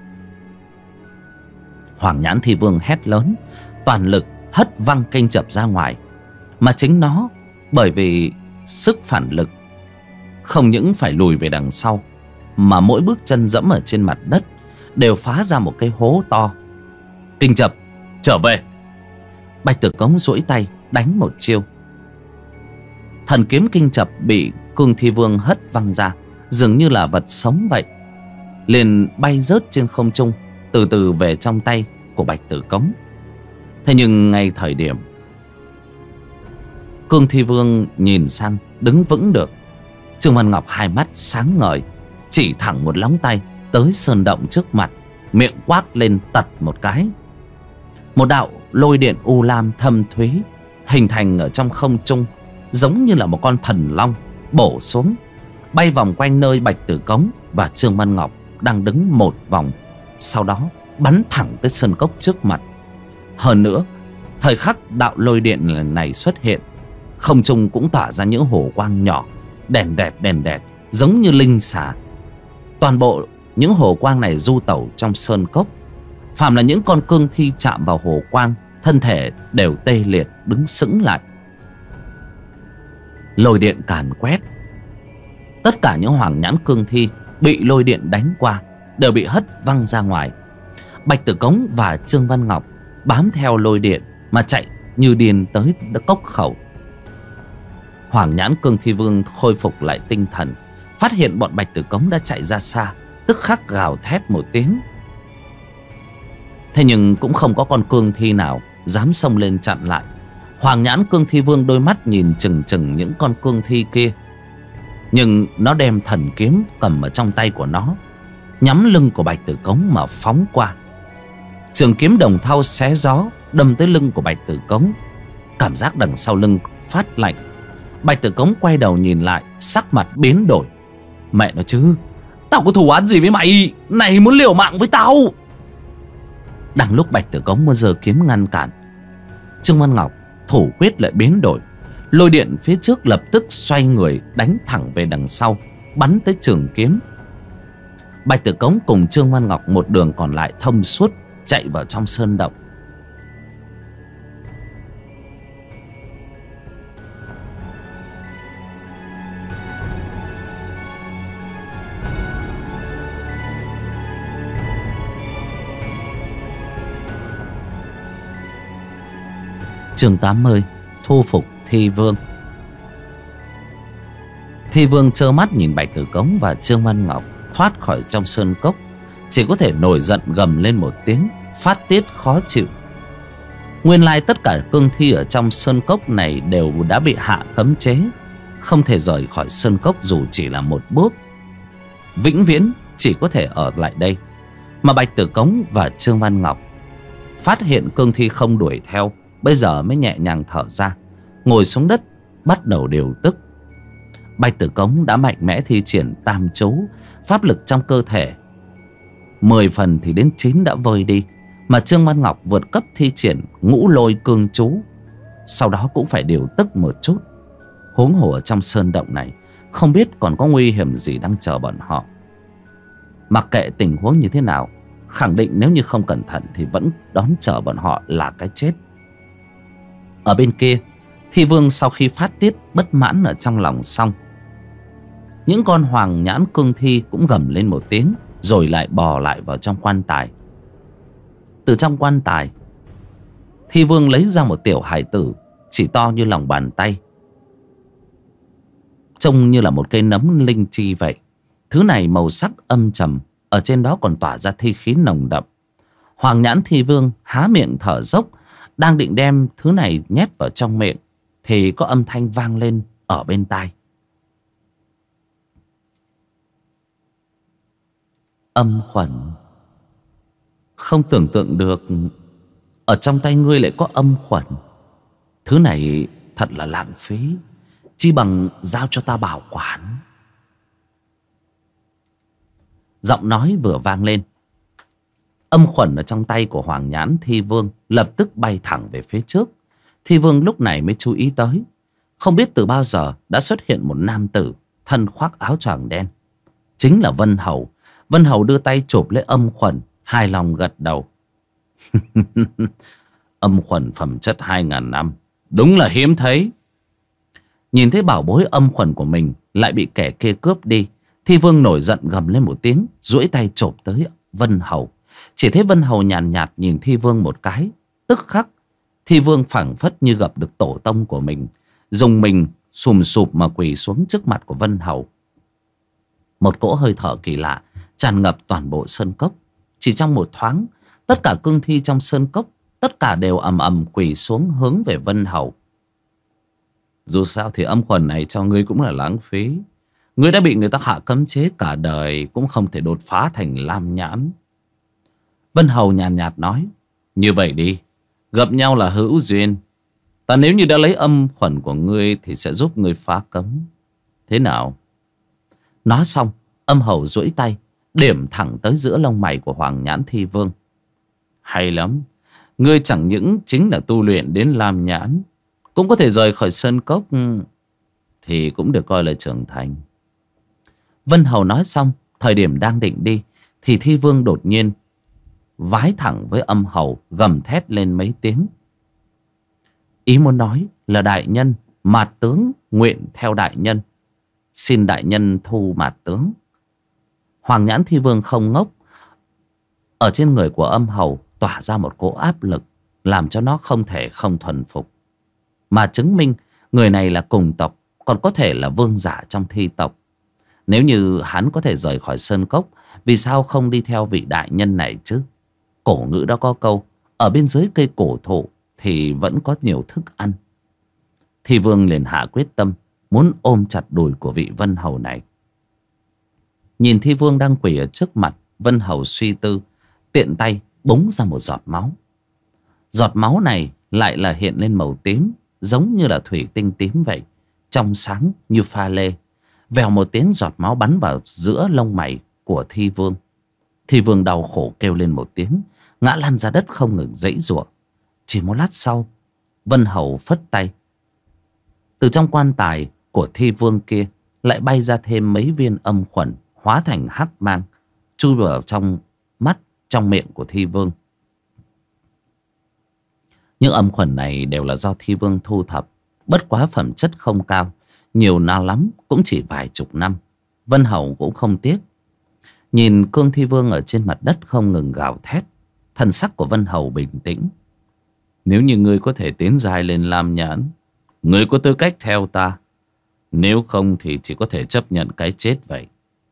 Hoàng Nhãn Thi Vương hét lớn, toàn lực hất văng Kinh Chập ra ngoài. Mà chính nó bởi vì sức phản lực không những phải lùi về đằng sau, mà mỗi bước chân dẫm ở trên mặt đất đều phá ra một cái hố to. Kinh Chập trở về. Bạch Tử Cống duỗi tay đánh một chiêu. Thần kiếm Kinh Chập bị Cương Thi Vương hất văng ra, dường như là vật sống vậy, liền bay rớt trên không trung, từ từ về trong tay của Bạch Tử Cống. Thế nhưng ngay thời điểm Cương Thi Vương nhìn sang đứng vững được, Trương Văn Ngọc hai mắt sáng ngời, chỉ thẳng một lóng tay tới sơn động trước mặt, miệng quát lên tật một cái. Một đạo lôi điện u lam thâm thúy hình thành ở trong không trung, giống như là một con thần long bổ xuống, bay vòng quanh nơi Bạch Tử Cống và Trương Văn Ngọc đang đứng một vòng, sau đó bắn thẳng tới sơn cốc trước mặt. Hơn nữa, thời khắc đạo lôi điện này xuất hiện, không trung cũng tỏa ra những hổ quang nhỏ, đèn đẹp giống như linh xà. Toàn bộ những hổ quang này du tẩu trong sơn cốc, phàm là những con cương thi chạm vào hổ quang, thân thể đều tê liệt đứng sững lại. Lôi điện càn quét, tất cả những hoàng nhãn cương thi bị lôi điện đánh qua đều bị hất văng ra ngoài. Bạch Tử Cống và Trương Văn Ngọc bám theo lôi điện mà chạy như điên tới cốc khẩu. Hoàng Nhãn Cương Thi Vương khôi phục lại tinh thần, phát hiện bọn Bạch Tử Cống đã chạy ra xa, tức khắc gào thét một tiếng. Thế nhưng cũng không có con cương thi nào dám xông lên chặn lại. Hoàng Nhãn Cương Thi Vương đôi mắt nhìn chừng chừng những con cương thi kia, nhưng nó đem thần kiếm cầm ở trong tay của nó, nhắm lưng của Bạch Tử Cống mà phóng qua. Trường kiếm đồng thau xé gió đâm tới lưng của Bạch Tử Cống. Cảm giác đằng sau lưng phát lạnh. Bạch Tử Cống quay đầu nhìn lại, sắc mặt biến đổi. Mẹ nó chứ, tao có thù oán gì với mày? Này muốn liều mạng với tao? Đang lúc Bạch Tử Cống muốn giơ kiếm ngăn cản, Trương Văn Ngọc thủ quyết lại biến đổi. Lôi điện phía trước lập tức xoay người đánh thẳng về đằng sau, bắn tới trường kiếm. Bạch Tử Cống cùng Trương Văn Ngọc một đường còn lại thông suốt chạy vào trong sơn động. Chương 80: Thu phục Thi Vương. Thi Vương trơ mắt nhìn Bạch Tử Cống và Trương Văn Ngọc thoát khỏi trong sơn cốc, chỉ có thể nổi giận gầm lên một tiếng, phát tiết khó chịu. Nguyên lai tất cả cương thi ở trong sơn cốc này đều đã bị hạ cấm chế, không thể rời khỏi sơn cốc dù chỉ là một bước. Vĩnh viễn chỉ có thể ở lại đây. Mà Bạch Tử Cống và Trương Văn Ngọc phát hiện cương thi không đuổi theo, bây giờ mới nhẹ nhàng thở ra, ngồi xuống đất bắt đầu điều tức. Bạch Tử Cống đã mạnh mẽ thi triển tam chú, pháp lực trong cơ thể 10 phần thì đến 9 đã vơi đi. Mà Trương Văn Ngọc vượt cấp thi triển ngũ lôi cương chú, sau đó cũng phải điều tức một chút. Huống hồ ở trong sơn động này không biết còn có nguy hiểm gì đang chờ bọn họ. Mặc kệ tình huống như thế nào, khẳng định nếu như không cẩn thận thì vẫn đón chờ bọn họ là cái chết. Ở bên kia, Thi Vương sau khi phát tiết bất mãn ở trong lòng xong, những con hoàng nhãn cương thi cũng gầm lên một tiếng, rồi lại bò lại vào trong quan tài. Từ trong quan tài, Thi Vương lấy ra một tiểu hài tử chỉ to như lòng bàn tay, trông như là một cây nấm linh chi vậy. Thứ này màu sắc âm trầm, ở trên đó còn tỏa ra thi khí nồng đậm. Hoàng nhãn Thi Vương há miệng thở dốc, đang định đem thứ này nhét vào trong miệng thì có âm thanh vang lên ở bên tai. Âm khuẩn. Không tưởng tượng được ở trong tay ngươi lại có âm khuẩn. Thứ này thật là lãng phí, chi bằng giao cho ta bảo quản. Giọng nói vừa vang lên, âm khuẩn ở trong tay của Hoàng nhãn Thi Vương lập tức bay thẳng về phía trước. Thi Vương lúc này mới chú ý tới, không biết từ bao giờ đã xuất hiện một nam tử thân khoác áo choàng đen, chính là Vân Hầu. Vân Hầu đưa tay chụp lấy âm khuẩn, hài lòng gật đầu. Âm khuẩn phẩm chất 2000 năm, đúng là hiếm thấy. Nhìn thấy bảo bối âm khuẩn của mình lại bị kẻ kia cướp đi, Thi Vương nổi giận gầm lên một tiếng, duỗi tay chộp tới Vân Hầu. Chỉ thấy Vân Hầu nhàn nhạt nhìn Thi Vương một cái, tức khắc Thi Vương phảng phất như gặp được tổ tông của mình, dùng mình sùm sụp mà quỳ xuống trước mặt của Vân Hầu. Một cỗ hơi thở kỳ lạ tràn ngập toàn bộ sơn cốc. Chỉ trong một thoáng, tất cả cương thi trong sơn cốc tất cả đều ầm ầm quỳ xuống hướng về Vân Hầu. Dù sao thì âm khuẩn này cho ngươi cũng là lãng phí. Ngươi đã bị người ta hạ cấm chế cả đời, cũng không thể đột phá thành lam nhãn. Vân Hầu nhàn nhạt nói, như vậy đi, gặp nhau là hữu duyên. Ta nếu như đã lấy âm khuẩn của ngươi thì sẽ giúp ngươi phá cấm. Thế nào? Nói xong, âm hầu duỗi tay điểm thẳng tới giữa lông mày của Hoàng nhãn Thi Vương. Hay lắm, ngươi chẳng những chính là tu luyện đến lam nhãn, cũng có thể rời khỏi sơn cốc, thì cũng được coi là trưởng thành. Vân Hầu nói xong, thời điểm đang định đi thì Thi Vương đột nhiên vái thẳng với âm hầu, gầm thét lên mấy tiếng. Ý muốn nói là đại nhân, mạt tướng nguyện theo đại nhân, xin đại nhân thu mạt tướng. Hoàng nhãn Thi Vương không ngốc, ở trên người của âm hầu tỏa ra một cỗ áp lực, làm cho nó không thể không thuần phục, mà chứng minh người này là cùng tộc, còn có thể là vương giả trong thi tộc. Nếu như hắn có thể rời khỏi sơn cốc, vì sao không đi theo vị đại nhân này chứ? Cổ ngữ đó có câu, ở bên dưới cây cổ thụ thì vẫn có nhiều thức ăn. Thi Vương liền hạ quyết tâm, muốn ôm chặt đùi của vị Vân Hầu này. Nhìn Thi Vương đang quỳ ở trước mặt, Vân Hầu suy tư, tiện tay búng ra một giọt máu. Giọt máu này lại là hiện lên màu tím, giống như là thủy tinh tím vậy, trong sáng như pha lê. Vèo một tiếng, giọt máu bắn vào giữa lông mày của Thi Vương. Thi Vương đau khổ kêu lên một tiếng, ngã lăn ra đất không ngừng giãy giụa. Chỉ một lát sau, Vân Hầu phất tay, từ trong quan tài của Thi Vương kia lại bay ra thêm mấy viên âm khuẩn, hóa thành hắc mang, chui vào trong mắt, trong miệng của Thi Vương. Những âm khuẩn này đều là do Thi Vương thu thập, bất quá phẩm chất không cao, nhiều nào lắm cũng chỉ vài chục năm. Vân Hầu cũng không tiếc. Nhìn cương Thi Vương ở trên mặt đất không ngừng gào thét, thần sắc của Vân Hầu bình tĩnh. Nếu như ngươi có thể tiến dài lên lam nhãn, ngươi có tư cách theo ta. Nếu không thì chỉ có thể chấp nhận cái chết vậy.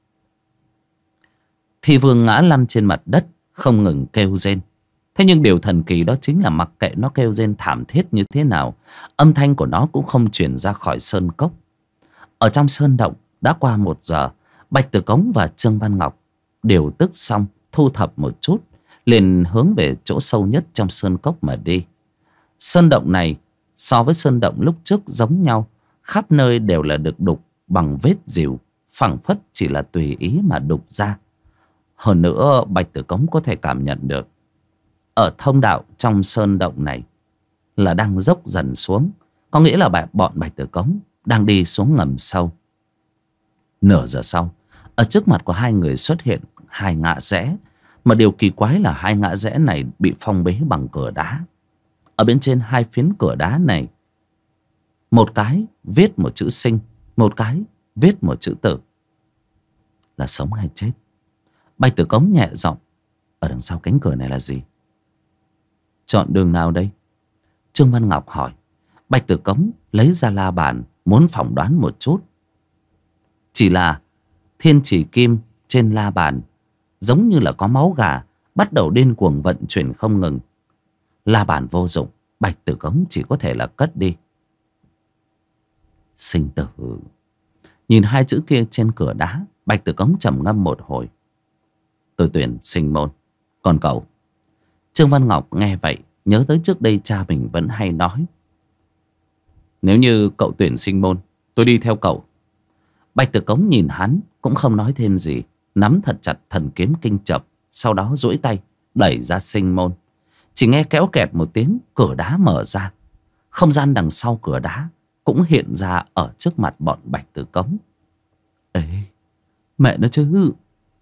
Thi Vương ngã lăn trên mặt đất, không ngừng kêu rên. Thế nhưng điều thần kỳ đó chính là mặc kệ nó kêu rên thảm thiết như thế nào, âm thanh của nó cũng không truyền ra khỏi sơn cốc. Ở trong sơn động đã qua 1 giờ, Bạch Tử Cống và Trương Văn Ngọc điều tức xong, thu thập một chút, liền hướng về chỗ sâu nhất trong sơn cốc mà đi. Sơn động này so với sơn động lúc trước giống nhau, khắp nơi đều là được đục bằng vết rìu, phảng phất chỉ là tùy ý mà đục ra. Hơn nữa, Bạch Tử Cống có thể cảm nhận được ở thông đạo trong sơn động này là đang dốc dần xuống, có nghĩa là bọn Bạch Tử Cống đang đi xuống ngầm sâu. Nửa giờ sau, ở trước mặt của hai người xuất hiện 2 ngã rẽ, mà điều kỳ quái là 2 ngã rẽ này bị phong bế bằng cửa đá. Ở bên trên 2 phiến cửa đá này, một cái viết một chữ sinh, một cái viết một chữ tử. Là sống hay chết? Bạch Tử Cống nhẹ giọng: ở đằng sau cánh cửa này là gì? Chọn đường nào đây? Trương Văn Ngọc hỏi. Bạch Tử Cống lấy ra la bàn muốn phỏng đoán một chút. Chỉ là thiên chỉ kim trên la bàn giống như là có máu gà bắt đầu điên cuồng vận chuyển không ngừng. La bàn vô dụng, Bạch Tử Cống chỉ có thể là cất đi. Sinh tử. Nhìn 2 chữ kia trên cửa đá, Bạch Tử Cống trầm ngâm một hồi. Tôi tuyển sinh môn. Còn cậu? Trương Văn Ngọc nghe vậy nhớ tới trước đây cha mình vẫn hay nói: nếu như cậu tuyển sinh môn, tôi đi theo cậu. Bạch Tử Cống nhìn hắn cũng không nói thêm gì, nắm thật chặt thần kiếm kinh chập, sau đó duỗi tay đẩy ra sinh môn. Chỉ nghe kéo kẹt một tiếng, cửa đá mở ra. Không gian đằng sau cửa đá cũng hiện ra ở trước mặt bọn Bạch Tử Cống. Ê, mẹ nó chứ!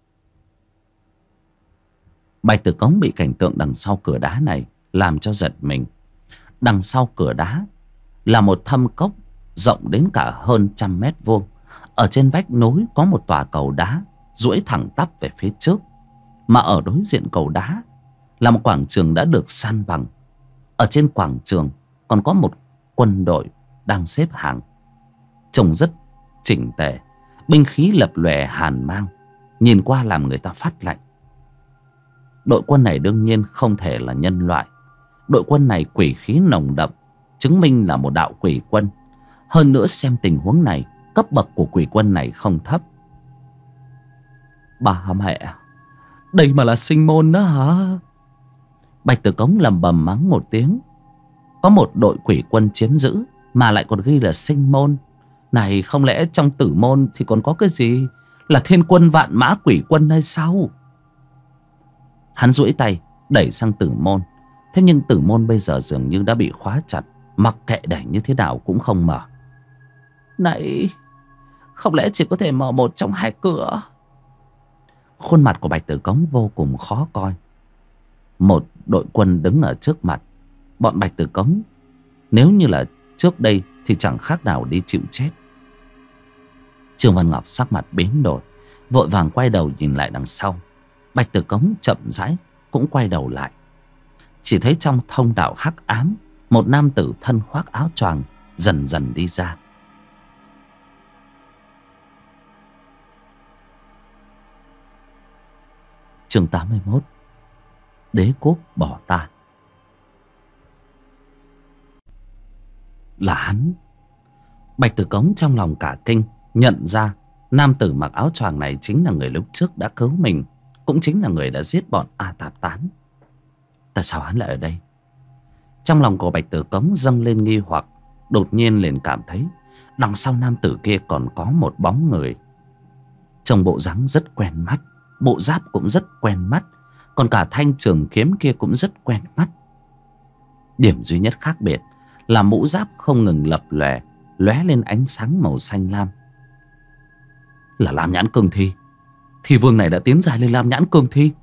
Bạch Tử Cống bị cảnh tượng đằng sau cửa đá này làm cho giật mình. Đằng sau cửa đá là một thâm cốc rộng đến cả hơn 100 m². Ở trên vách núi có một tòa cầu đá duỗi thẳng tắp về phía trước. Mà ở đối diện cầu đá là một quảng trường đã được san bằng. Ở trên quảng trường còn có một quân đội đang xếp hàng, trông rất chỉnh tề, binh khí lập lòe hàn mang, nhìn qua làm người ta phát lạnh. Đội quân này đương nhiên không thể là nhân loại. Đội quân này quỷ khí nồng đậm, chứng minh là một đạo quỷ quân. Hơn nữa xem tình huống này, cấp bậc của quỷ quân này không thấp. Bà mẹ, đây mà là sinh môn đó hả? Bạch Tử Cống lầm bầm mắng một tiếng. Có một đội quỷ quân chiếm giữ mà lại còn ghi là sinh môn. Này không lẽ trong tử môn thì còn có cái gì là thiên quân vạn mã quỷ quân hay sao? Hắn duỗi tay đẩy sang tử môn. Thế nhưng tử môn bây giờ dường như đã bị khóa chặt, mặc kệ đẩy như thế nào cũng không mở. Này, không lẽ chỉ có thể mở một trong 2 cửa? Khuôn mặt của Bạch Tử Cống vô cùng khó coi. Một đội quân đứng ở trước mặt bọn Bạch Tử Cống, nếu như là trước đây thì chẳng khác nào đi chịu chết. Trương Văn Ngọc sắc mặt biến đổi, vội vàng quay đầu nhìn lại đằng sau. Bạch Tử Cống chậm rãi cũng quay đầu lại. Chỉ thấy trong thông đạo hắc ám, một nam tử thân khoác áo choàng dần dần đi ra. Chương 81. Đế quốc bỏ ta. Là hắn. Bạch Tử Cống trong lòng cả kinh, nhận ra nam tử mặc áo choàng này chính là người lúc trước đã cứu mình, cũng chính là người đã giết bọn A Tạp Tán. Tại sao hắn lại ở đây? Trong lòng của Bạch Tử Cống dâng lên nghi hoặc. Đột nhiên liền cảm thấy đằng sau nam tử kia còn có một bóng người. Trông bộ dáng rất quen mắt, bộ giáp cũng rất quen mắt, còn cả thanh trường kiếm kia cũng rất quen mắt. Điểm duy nhất khác biệt là mũ giáp không ngừng lập lòe, lóe lên ánh sáng màu xanh lam. Là Lam Nhãn Cương Thi. Thì vương này đã tiến dài lên Lam Nhãn Cương Thi.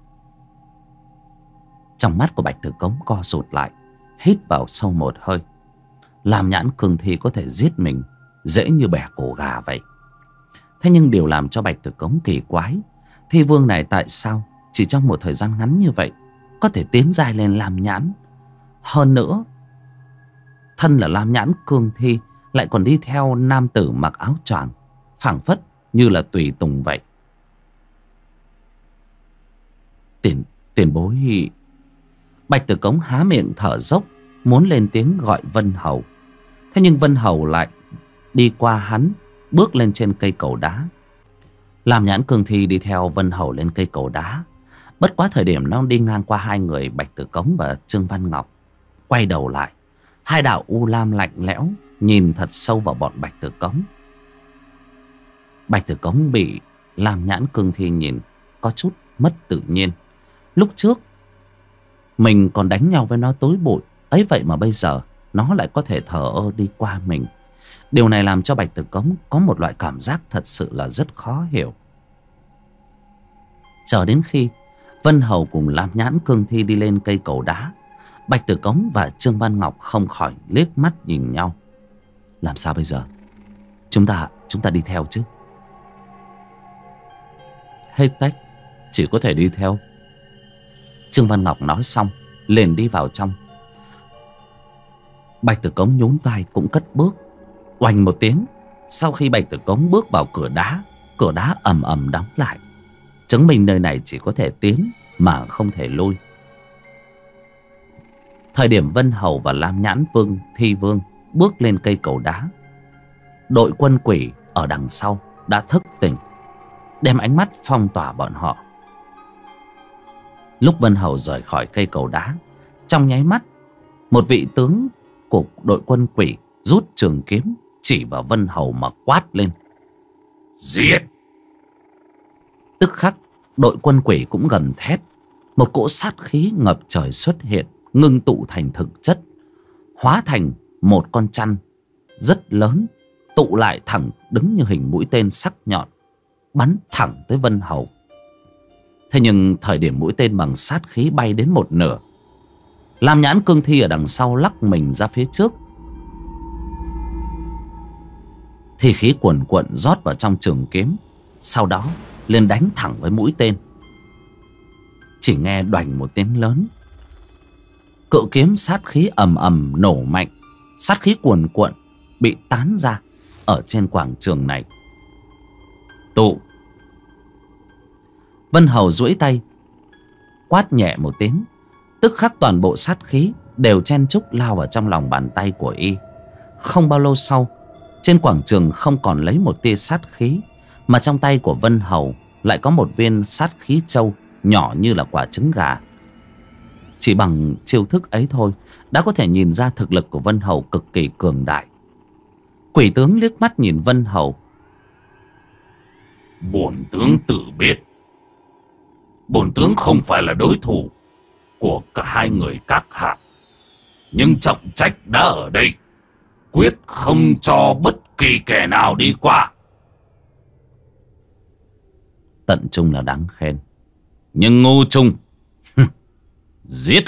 Trong mắt của Bạch Tử Cống co rụt lại, hít vào sâu một hơi. Lam Nhãn Cương Thi có thể giết mình dễ như bẻ cổ gà vậy. Thế nhưng điều làm cho Bạch Tử Cống kỳ quái, thi vương này tại sao chỉ trong một thời gian ngắn như vậy có thể tiến dài lên Lam Nhãn? Hơn nữa, thân là Lam Nhãn Cương Thi lại còn đi theo nam tử mặc áo choàng, phảng phất như là tùy tùng vậy. Tiền bối. Bạch Tử Cống há miệng thở dốc, muốn lên tiếng gọi Vân Hầu. Thế nhưng Vân Hầu lại đi qua hắn, bước lên trên cây cầu đá. Lam Nhãn Cương Thi đi theo Vân Hầu lên cây cầu đá. Bất quá thời điểm nó đi ngang qua hai người Bạch Tử Cống và Trương Văn Ngọc, quay đầu lại, hai đạo u lam lạnh lẽo nhìn thật sâu vào bọn Bạch Tử Cống. Bạch Tử Cống bị Lam Nhãn Cương Thi nhìn có chút mất tự nhiên. Lúc trước mình còn đánh nhau với nó tối bụi, ấy vậy mà bây giờ nó lại có thể thờ ơ đi qua mình. Điều này làm cho Bạch Tử Cống có một loại cảm giác thật sự là rất khó hiểu. Chờ đến khi Vân Hầu cùng Lam Nhãn Cương Thi đi lên cây cầu đá, Bạch Tử Cống và Trương Văn Ngọc không khỏi liếc mắt nhìn nhau. Làm sao bây giờ? Chúng ta đi theo chứ? Hết cách, chỉ có thể đi theo. Trương Văn Ngọc nói xong liền đi vào trong. Bạch Tử Cống nhún vai cũng cất bước. Oành một tiếng, sau khi Bạch Tử Cống bước vào cửa đá ầm ầm đóng lại, chứng minh nơi này chỉ có thể tiến mà không thể lui. Thời điểm Vân Hầu và Lam Nhãn Thi Vương bước lên cây cầu đá, đội quân quỷ ở đằng sau đã thức tỉnh, đem ánh mắt phong tỏa bọn họ. Lúc Vân Hầu rời khỏi cây cầu đá, trong nháy mắt, một vị tướng của đội quân quỷ rút trường kiếm chỉ vào Vân Hầu mà quát lên: giết! Tức khắc đội quân quỷ cũng gầm thét. Một cỗ sát khí ngập trời xuất hiện, ngưng tụ thành thực chất, hóa thành một con chăn rất lớn, tụ lại thẳng đứng như hình mũi tên sắc nhọn, bắn thẳng tới Vân Hầu. Thế nhưng thời điểm mũi tên bằng sát khí bay đến một nửa, Lam Nhãn Cương Thi ở đằng sau lắc mình ra phía trước, thì khí cuồn cuộn rót vào trong trường kiếm, sau đó liền đánh thẳng với mũi tên. Chỉ nghe đoành một tiếng lớn, cự kiếm sát khí ầm ầm nổ mạnh, sát khí cuồn cuộn bị tán ra ở trên quảng trường này. Tụ! Vân Hầu duỗi tay quát nhẹ một tiếng, tức khắc toàn bộ sát khí đều chen chúc lao vào trong lòng bàn tay của y. Không bao lâu sau, trên quảng trường không còn lấy một tia sát khí, mà trong tay của Vân Hầu lại có một viên sát khí châu nhỏ như là quả trứng gà. Chỉ bằng chiêu thức ấy thôi đã có thể nhìn ra thực lực của Vân Hầu cực kỳ cường đại. Quỷ tướng liếc mắt nhìn Vân Hầu: bổn tướng tự biết, bổn tướng không phải là đối thủ của cả hai người các hạ, nhưng trọng trách đã ở đây, quyết không cho bất kỳ kẻ nào đi qua. Tận trung là đáng khen, nhưng ngu trung giết!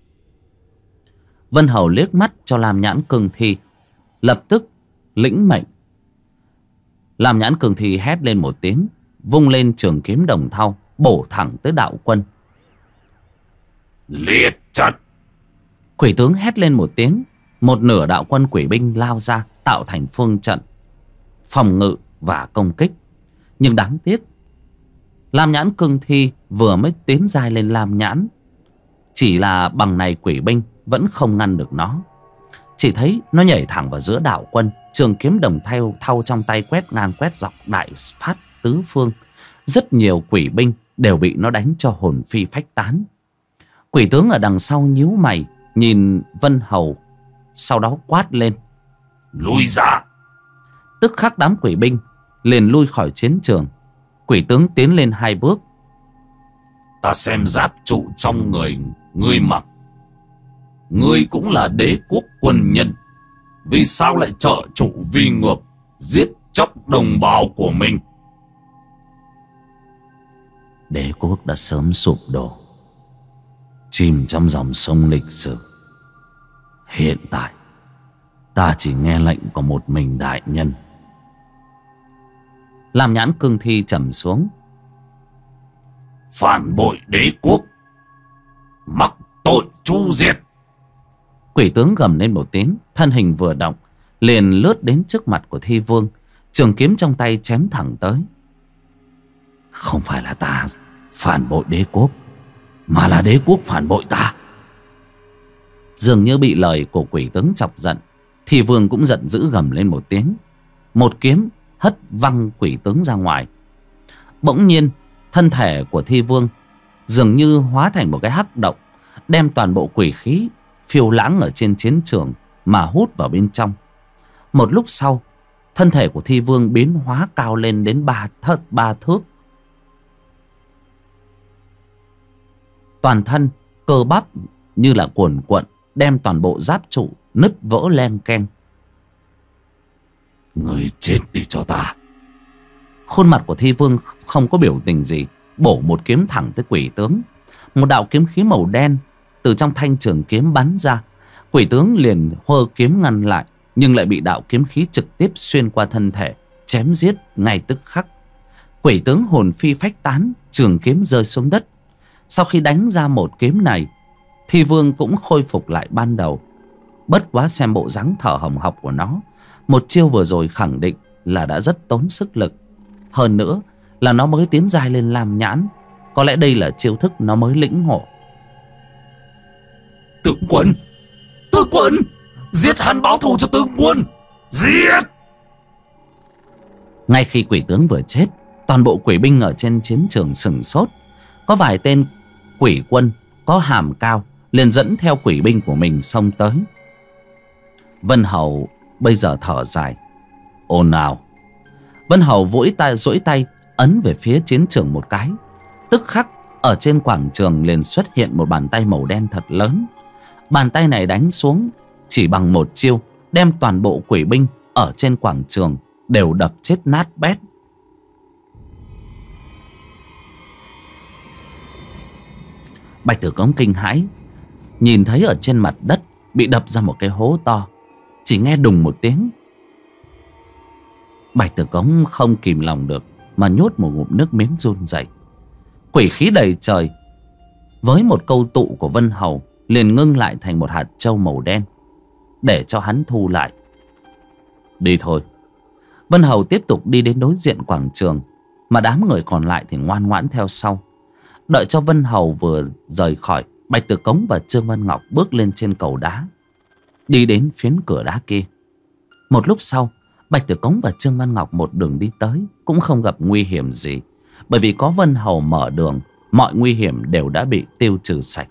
Vân Hầu liếc mắt cho Lam Nhãn Cương Thi, lập tức lĩnh mệnh. Lam Nhãn Cương Thi hét lên một tiếng, vung lên trường kiếm đồng thau bổ thẳng tới đạo quân. Liệt trận! Quỷ tướng hét lên một tiếng, một nửa đạo quân quỷ binh lao ra tạo thành phương trận phòng ngự và công kích. Nhưng đáng tiếc, Lam Nhãn Cương Thi vừa mới tiến giai lên Lam Nhãn, chỉ là bằng này quỷ binh vẫn không ngăn được nó. Chỉ thấy nó nhảy thẳng vào giữa đạo quân, trường kiếm đồng thau trong tay quét ngang quét dọc, đại phát tứ phương. Rất nhiều quỷ binh đều bị nó đánh cho hồn phi phách tán. Quỷ tướng ở đằng sau nhíu mày nhìn Vân Hầu, sau đó quát lên: lui ra! Tức khắc đám quỷ binh liền lui khỏi chiến trường. Quỷ tướng tiến lên 2 bước: ta xem giáp trụ trong người ngươi mặc, ngươi cũng là đế quốc quân nhân, vì sao lại trợ trụ vi ngược, giết chóc đồng bào của mình? Đế quốc đã sớm sụp đổ, chìm trong dòng sông lịch sử. Hiện tại ta chỉ nghe lệnh của một mình đại nhân. Lam Nhãn Cương Thi trầm xuống: phản bội đế quốc, mắc tội tru diệt! Quỷ tướng gầm lên một tiếng, thân hình vừa động liền lướt đến trước mặt của Thi Vương, trường kiếm trong tay chém thẳng tới. Không phải là ta phản bội đế quốc, mà là đế quốc phản bội ta. Dường như bị lời của quỷ tướng chọc giận, Thi Vương cũng giận dữ gầm lên một tiếng, một kiếm hất văng quỷ tướng ra ngoài. Bỗng nhiên thân thể của Thi Vương dường như hóa thành một cái hắc động, đem toàn bộ quỷ khí phiêu lãng ở trên chiến trường mà hút vào bên trong. Một lúc sau, thân thể của Thi Vương biến hóa cao lên đến ba thước. Toàn thân cơ bắp như là cuồn cuộn, đem toàn bộ giáp trụ nứt vỡ len keng. Người chết đi cho ta. Khuôn mặt của Thi Vương không có biểu tình gì, bổ một kiếm thẳng tới quỷ tướng. Một đạo kiếm khí màu đen từ trong thanh trường kiếm bắn ra. Quỷ tướng liền hơ kiếm ngăn lại, nhưng lại bị đạo kiếm khí trực tiếp xuyên qua thân thể, chém giết ngay tức khắc. Quỷ tướng hồn phi phách tán, trường kiếm rơi xuống đất. Sau khi đánh ra một kiếm này, Thi Vương cũng khôi phục lại ban đầu. Bất quá xem bộ dáng thở hồng hộc của nó, một chiêu vừa rồi khẳng định là đã rất tốn sức lực. Hơn nữa là nó mới tiến giai lên Lam Nhãn, có lẽ đây là chiêu thức nó mới lĩnh ngộ. Tướng quân, tướng quân, giết hắn báo thù cho tướng quân, giết! Ngay khi quỷ tướng vừa chết, toàn bộ quỷ binh ở trên chiến trường sửng sốt. Có vài tên quỷ quân có hàm cao liền dẫn theo quỷ binh của mình xông tới. Vân Hầu bây giờ thở dài. Ồn ào. Vân Hầu duỗi tay ấn về phía chiến trường một cái. Tức khắc ở trên quảng trường liền xuất hiện một bàn tay màu đen thật lớn. Bàn tay này đánh xuống chỉ bằng một chiêu, đem toàn bộ quỷ binh ở trên quảng trường đều đập chết nát bét. Bạch Tử Cống kinh hãi, nhìn thấy ở trên mặt đất bị đập ra một cái hố to. Chỉ nghe đùng một tiếng, Bạch Tử Cống không kìm lòng được mà nhốt một ngụm nước miếng run rẩy. Quỷ khí đầy trời với một câu tụ của Vân Hầu liền ngưng lại thành một hạt châu màu đen, để cho hắn thu lại. Đi thôi. Vân Hầu tiếp tục đi đến đối diện quảng trường, mà đám người còn lại thì ngoan ngoãn theo sau. Đợi cho Vân Hầu vừa rời khỏi, Bạch Tử Cống và Trương Văn Ngọc bước lên trên cầu đá, đi đến phiến cửa đá kia. Một lúc sau, Bạch Tử Cống và Trương Văn Ngọc một đường đi tới, cũng không gặp nguy hiểm gì, bởi vì có Vân Hầu mở đường, mọi nguy hiểm đều đã bị tiêu trừ sạch.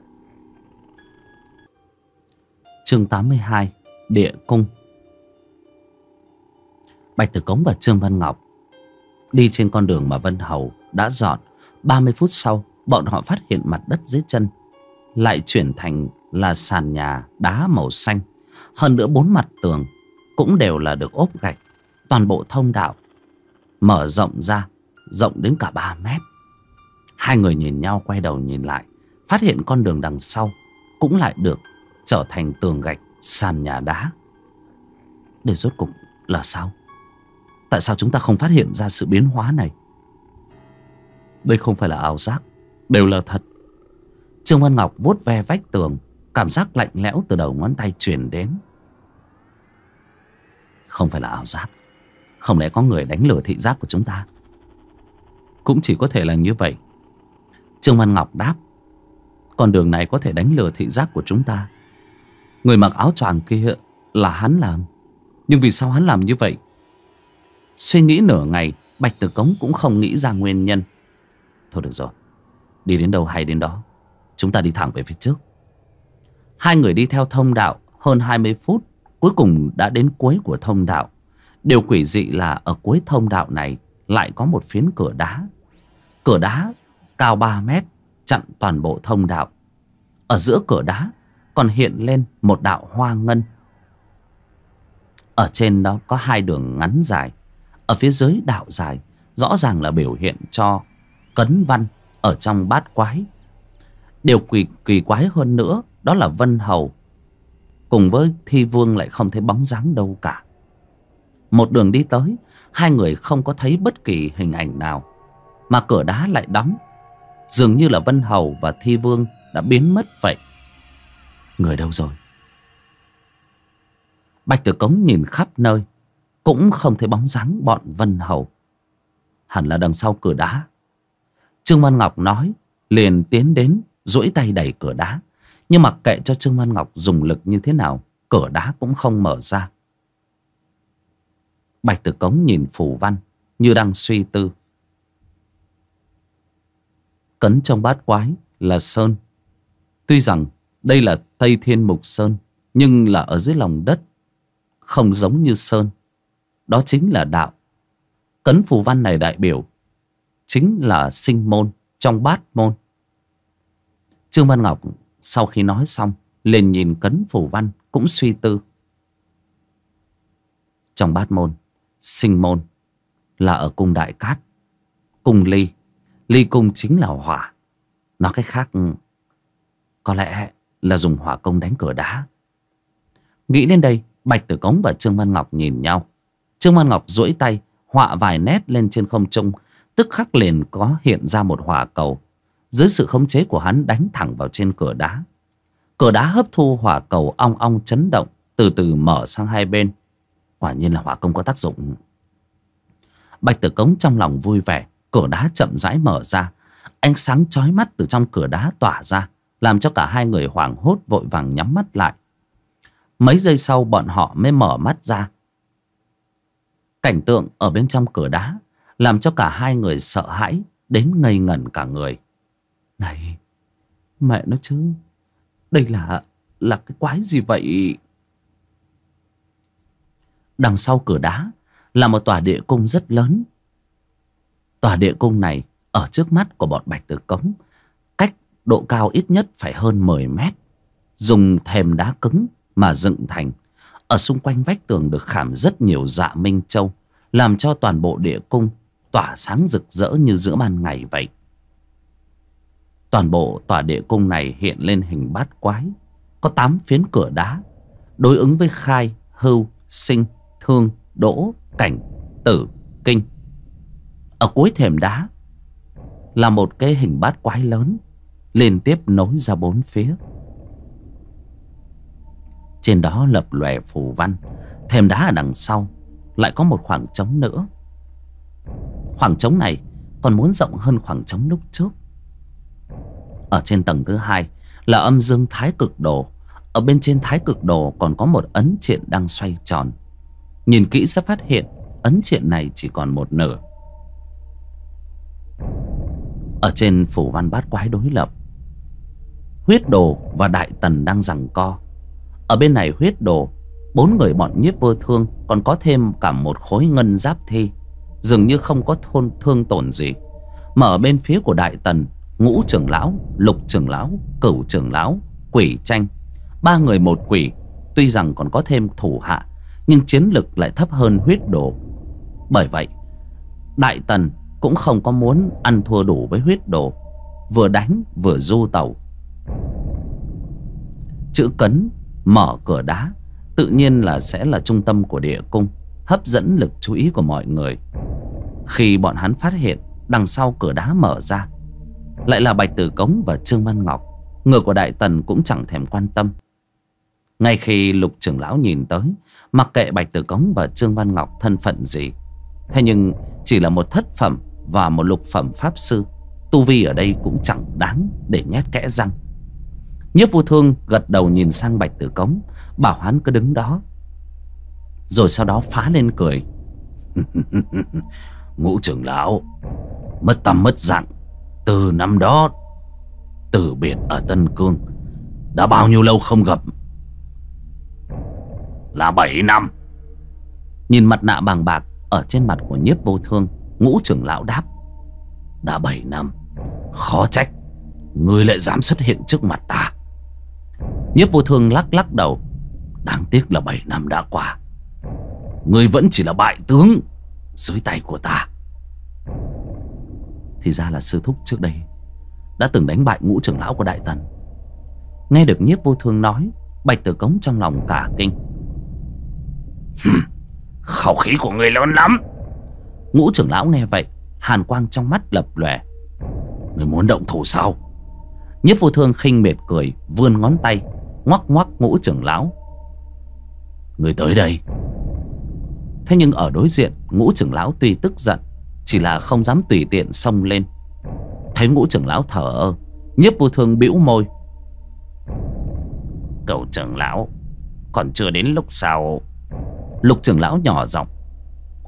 Chương 82: Địa Cung. Bạch Tử Cống và Trương Văn Ngọc đi trên con đường mà Vân Hầu đã dọn. 30 phút sau, bọn họ phát hiện mặt đất dưới chân lại chuyển thành là sàn nhà đá màu xanh. Hơn nữa 4 mặt tường cũng đều là được ốp gạch. Toàn bộ thông đạo mở rộng ra, rộng đến cả 3 mét. Hai người nhìn nhau quay đầu nhìn lại, phát hiện con đường đằng sau cũng lại được trở thành tường gạch, sàn nhà đá. Để rốt cục là sao? Tại sao chúng ta không phát hiện ra sự biến hóa này? Đây không phải là ảo giác, đều là thật. Trương Văn Ngọc vuốt ve vách tường, cảm giác lạnh lẽo từ đầu ngón tay truyền đến. Không phải là ảo giác. Không lẽ có người đánh lừa thị giác của chúng ta? Cũng chỉ có thể là như vậy. Trương Văn Ngọc đáp. Con đường này có thể đánh lừa thị giác của chúng ta. Người mặc áo choàng kia là hắn làm. Nhưng vì sao hắn làm như vậy? Suy nghĩ nửa ngày, Bạch Tử Cống cũng không nghĩ ra nguyên nhân. Thôi được rồi, đi đến đâu hay đến đó. Chúng ta đi thẳng về phía trước. Hai người đi theo thông đạo hơn 20 phút, cuối cùng đã đến cuối của thông đạo. Điều quỷ dị là ở cuối thông đạo này lại có một phiến cửa đá. Cửa đá cao 3 mét, chặn toàn bộ thông đạo. Ở giữa cửa đá còn hiện lên một đạo hoa ngân. Ở trên đó có hai đường ngắn dài. Ở phía dưới đạo dài rõ ràng là biểu hiện cho cấn văn ở trong bát quái. Điều kỳ quái hơn nữa đó là Vân Hầu cùng với Thi Vương lại không thấy bóng dáng đâu cả. Một đường đi tới, hai người không có thấy bất kỳ hình ảnh nào, mà cửa đá lại đóng. Dường như là Vân Hầu và Thi Vương đã biến mất vậy. Người đâu rồi? Bạch Tử Cống nhìn khắp nơi, cũng không thấy bóng dáng bọn Vân Hầu. Hẳn là đằng sau cửa đá. Trương Văn Ngọc nói, liền tiến đến duỗi tay đẩy cửa đá. Nhưng mặc kệ cho Trương Văn Ngọc dùng lực như thế nào, cửa đá cũng không mở ra. Bạch Tử Cống nhìn phù văn như đang suy tư. Cấn trong bát quái là sơn. Tuy rằng đây là Tây Thiên Mục Sơn, nhưng là ở dưới lòng đất, không giống như sơn. Đó chính là đạo. Cấn phù văn này đại biểu chính là sinh môn trong bát môn. Trương Văn Ngọc sau khi nói xong liền nhìn cấn phù văn cũng suy tư. Trong bát môn, sinh môn là ở cung Đại Cát. Cung Ly, Ly cung chính là hỏa. Nói cách khác, có lẽ là dùng hỏa công đánh cửa đá. Nghĩ đến đây, Bạch Tử Cống và Trương Văn Ngọc nhìn nhau. Trương Văn Ngọc duỗi tay họa vài nét lên trên không trung, tức khắc liền có hiện ra một hỏa cầu. Dưới sự khống chế của hắn đánh thẳng vào trên cửa đá. Cửa đá hấp thu hỏa cầu, ong ong chấn động, từ từ mở sang hai bên. Quả nhiên là hỏa công có tác dụng. Bạch Tử Cống trong lòng vui vẻ. Cửa đá chậm rãi mở ra. Ánh sáng chói mắt từ trong cửa đá tỏa ra, làm cho cả hai người hoảng hốt vội vàng nhắm mắt lại. Mấy giây sau bọn họ mới mở mắt ra. Cảnh tượng ở bên trong cửa đá làm cho cả hai người sợ hãi đến ngây ngẩn cả người. Này, mẹ nó chứ, đây là cái quái gì vậy? Đằng sau cửa đá là một tòa địa cung rất lớn. Tòa địa cung này ở trước mắt của bọn Bạch Tử Cống, cách độ cao ít nhất phải hơn 10 mét. Dùng thềm đá cứng mà dựng thành. Ở xung quanh vách tường được khảm rất nhiều dạ minh châu, làm cho toàn bộ địa cung tỏa sáng rực rỡ như giữa ban ngày vậy. Toàn bộ tòa địa cung này hiện lên hình bát quái. Có 8 phiến cửa đá, đối ứng với khai, hưu, sinh, thương, đỗ, cảnh, tử, kinh. Ở cuối thềm đá là một cái hình bát quái lớn, liên tiếp nối ra 4 phía. Trên đó lập lòe phù văn. Thềm đá ở đằng sau lại có một khoảng trống nữa. Khoảng trống này còn muốn rộng hơn khoảng trống lúc trước. Ở trên tầng thứ 2 là âm dương thái cực đồ. Ở bên trên thái cực đồ còn có một ấn triện đang xoay tròn. Nhìn kỹ sẽ phát hiện ấn triện này chỉ còn một nửa. Ở trên phù văn bát quái đối lập, huyết đồ và đại tần đang giằng co. Ở bên này huyết đồ, 4 người bọn Nhiếp Vô Thương, còn có thêm cả một khối ngân giáp thi, dường như không có thương tổn gì. Mà ở bên phía của đại tần, Ngũ trưởng lão, Lục trưởng lão, Cửu trưởng lão, Quỷ Tranh, 3 người một quỷ, tuy rằng còn có thêm thủ hạ, nhưng chiến lực lại thấp hơn huyết đồ. Bởi vậy đại tần cũng không có muốn ăn thua đủ với huyết đồ, vừa đánh vừa du tẩu. Chữ cấn mở cửa đá tự nhiên là sẽ là trung tâm của địa cung, hấp dẫn lực chú ý của mọi người. Khi bọn hắn phát hiện đằng sau cửa đá mở ra lại là Bạch Tử Cống và Trương Văn Ngọc, người của đại tần cũng chẳng thèm quan tâm. Ngay khi Lục trưởng lão nhìn tới, mặc kệ Bạch Tử Cống và Trương Văn Ngọc thân phận gì, thế nhưng chỉ là một thất phẩm và một lục phẩm pháp sư, tu vi ở đây cũng chẳng đáng để nhét kẽ răng. Nhiếp Vô Thương gật đầu nhìn sang Bạch Tử Cống, bảo hắn cứ đứng đó, rồi sau đó phá lên cười. Ngũ trưởng lão mất tâm mất dạng từ năm đó từ biệt ở Tân Cương, đã bao nhiêu lâu không gặp? Là 7 năm. Nhìn mặt nạ bằng bạc ở trên mặt của Nhiếp Vô Thương, Ngũ trưởng lão đáp: đã 7 năm, khó trách ngươi lại dám xuất hiện trước mặt ta. Nhiếp Vô Thương lắc lắc đầu: đáng tiếc là 7 năm đã qua, ngươi vẫn chỉ là bại tướng dưới tay của ta. Thì ra là sư thúc trước đây đã từng đánh bại Ngũ trưởng lão của đại tần. Nghe được Nhiếp Vô Thương nói, Bạch Tử Cống trong lòng cả kinh. Khẩu khí của ngươi lớn lắm. Ngũ trưởng lão nghe vậy, hàn quang trong mắt lập lòe. Ngươi muốn động thủ sao? Nhiếp Vô Thương khinh miệt cười, vươn ngón tay ngoắc ngoắc Ngũ trưởng lão. Ngươi tới đây. Thế nhưng ở đối diện, Ngũ trưởng lão tuy tức giận, chỉ là không dám tùy tiện xông lên. Thấy Ngũ trưởng lão thở ơ, Nhiếp Vô Thương bĩu môi. Cậu trưởng lão còn chưa đến lúc sao? Lục trưởng lão nhỏ giọng.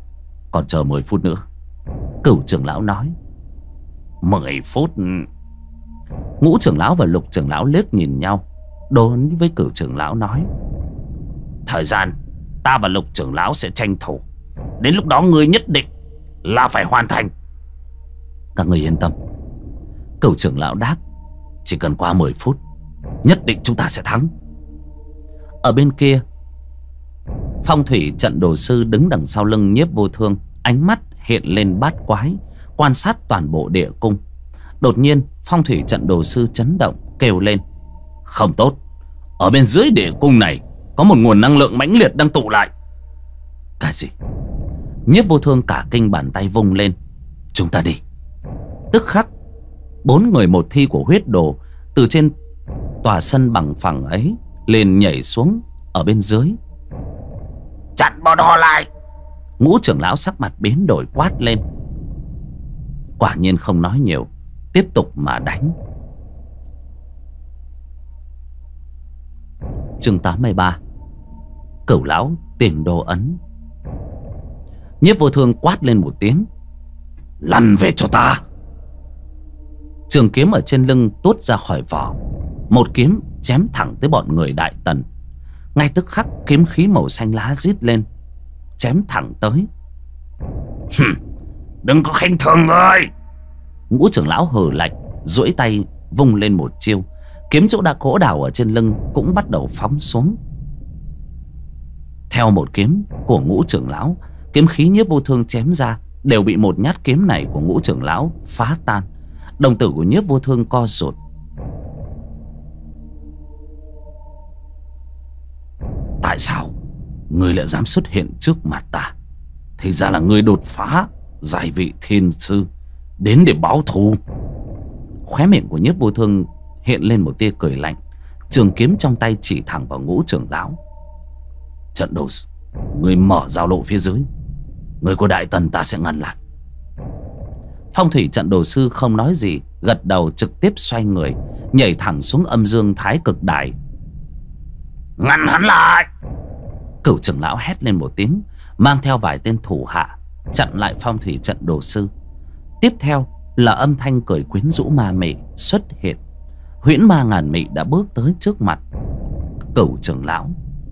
Còn chờ 10 phút nữa, Cửu trưởng lão nói. 10 phút? Ngũ trưởng lão và Lục trưởng lão liếc nhìn nhau. Đối với Cửu trưởng lão nói. Thời gian ta và Lục trưởng lão sẽ tranh thủ. Đến lúc đó ngươi nhất định là phải hoàn thành. Các người yên tâm, Cửu trưởng lão đáp. Chỉ cần qua 10 phút, nhất định chúng ta sẽ thắng. Ở bên kia, phong thủy trận đồ sư đứng đằng sau lưng Nhiếp Vô Thương, ánh mắt hiện lên bát quái, quan sát toàn bộ địa cung. Đột nhiên phong thủy trận đồ sư chấn động, kêu lên. Không tốt, ở bên dưới địa cung này có một nguồn năng lượng mãnh liệt đang tụ lại. Cái gì? Nhiếp Vô Thương cả kinh, bàn tay vung lên. Chúng ta đi. Tức khắc 4 người một thi của huyết đồ từ trên tòa sân bằng phẳng ấy liền nhảy xuống ở bên dưới. Chặn bọn họ lại! Ngũ trưởng lão sắc mặt biến đổi, quát lên. Quả nhiên không nói nhiều, tiếp tục mà đánh. Chương 83. Cửu lão tiền đồ ấn. Nhiếp Vô Thương quát lên một tiếng. Lăn về cho ta! Trường kiếm ở trên lưng tuốt ra khỏi vỏ, một kiếm chém thẳng tới bọn người Đại Tần. Ngay tức khắc kiếm khí màu xanh lá rít lên, chém thẳng tới. Đừng có khinh thường người! Ngũ trưởng lão hừ lạnh, duỗi tay vung lên một chiêu. Kiếm chỗ đã cỗ đào ở trên lưng cũng bắt đầu phóng xuống. Theo một kiếm của Ngũ trưởng lão, kiếm khí Nhiếp Vô Thương chém ra đều bị một nhát kiếm này của Ngũ trưởng lão phá tan. Đồng tử của Nhiếp Vô Thương co rụt. Tại sao ngươi lại dám xuất hiện trước mặt ta? Thì ra là ngươi đột phá giai vị thiên sư đến để báo thù. Khóe miệng của Nhiếp Vô Thương hiện lên một tia cười lạnh, trường kiếm trong tay chỉ thẳng vào Ngũ trưởng lão. Trận đồ, ngươi mở giao lộ phía dưới, người của Đại Tần ta sẽ ngăn lại. Phong thủy trận đồ sư không nói gì, gật đầu trực tiếp xoay người nhảy thẳng xuống âm dương thái cực đài. Ngăn hắn lại! Cửu trưởng lão hét lên một tiếng, mang theo vài tên thủ hạ chặn lại phong thủy trận đồ sư. Tiếp theo là âm thanh cười quyến rũ ma mị xuất hiện. Huyễn ma ngàn mị đã bước tới trước mặt Cửu trưởng lão.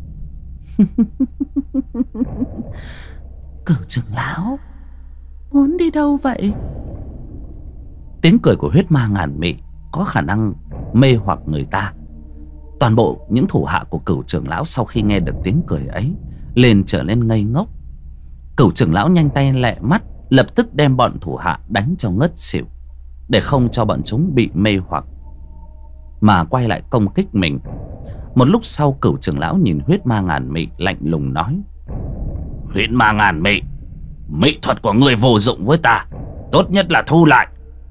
Cửu trưởng lão muốn đi đâu vậy? Tiếng cười của huyết ma ngàn mị có khả năng mê hoặc người ta. Toàn bộ những thủ hạ của Cửu trưởng lão sau khi nghe được tiếng cười ấy liền trở lên ngây ngốc. Cửu trưởng lão nhanh tay lẹ mắt, lập tức đem bọn thủ hạ đánh cho ngất xỉu, để không cho bọn chúng bị mê hoặc mà quay lại công kích mình. Một lúc sau, Cửu trưởng lão nhìn huyết ma ngàn mị lạnh lùng nói. Huyết ma ngàn mị, mỹ thuật của người vô dụng với ta, tốt nhất là thu lại.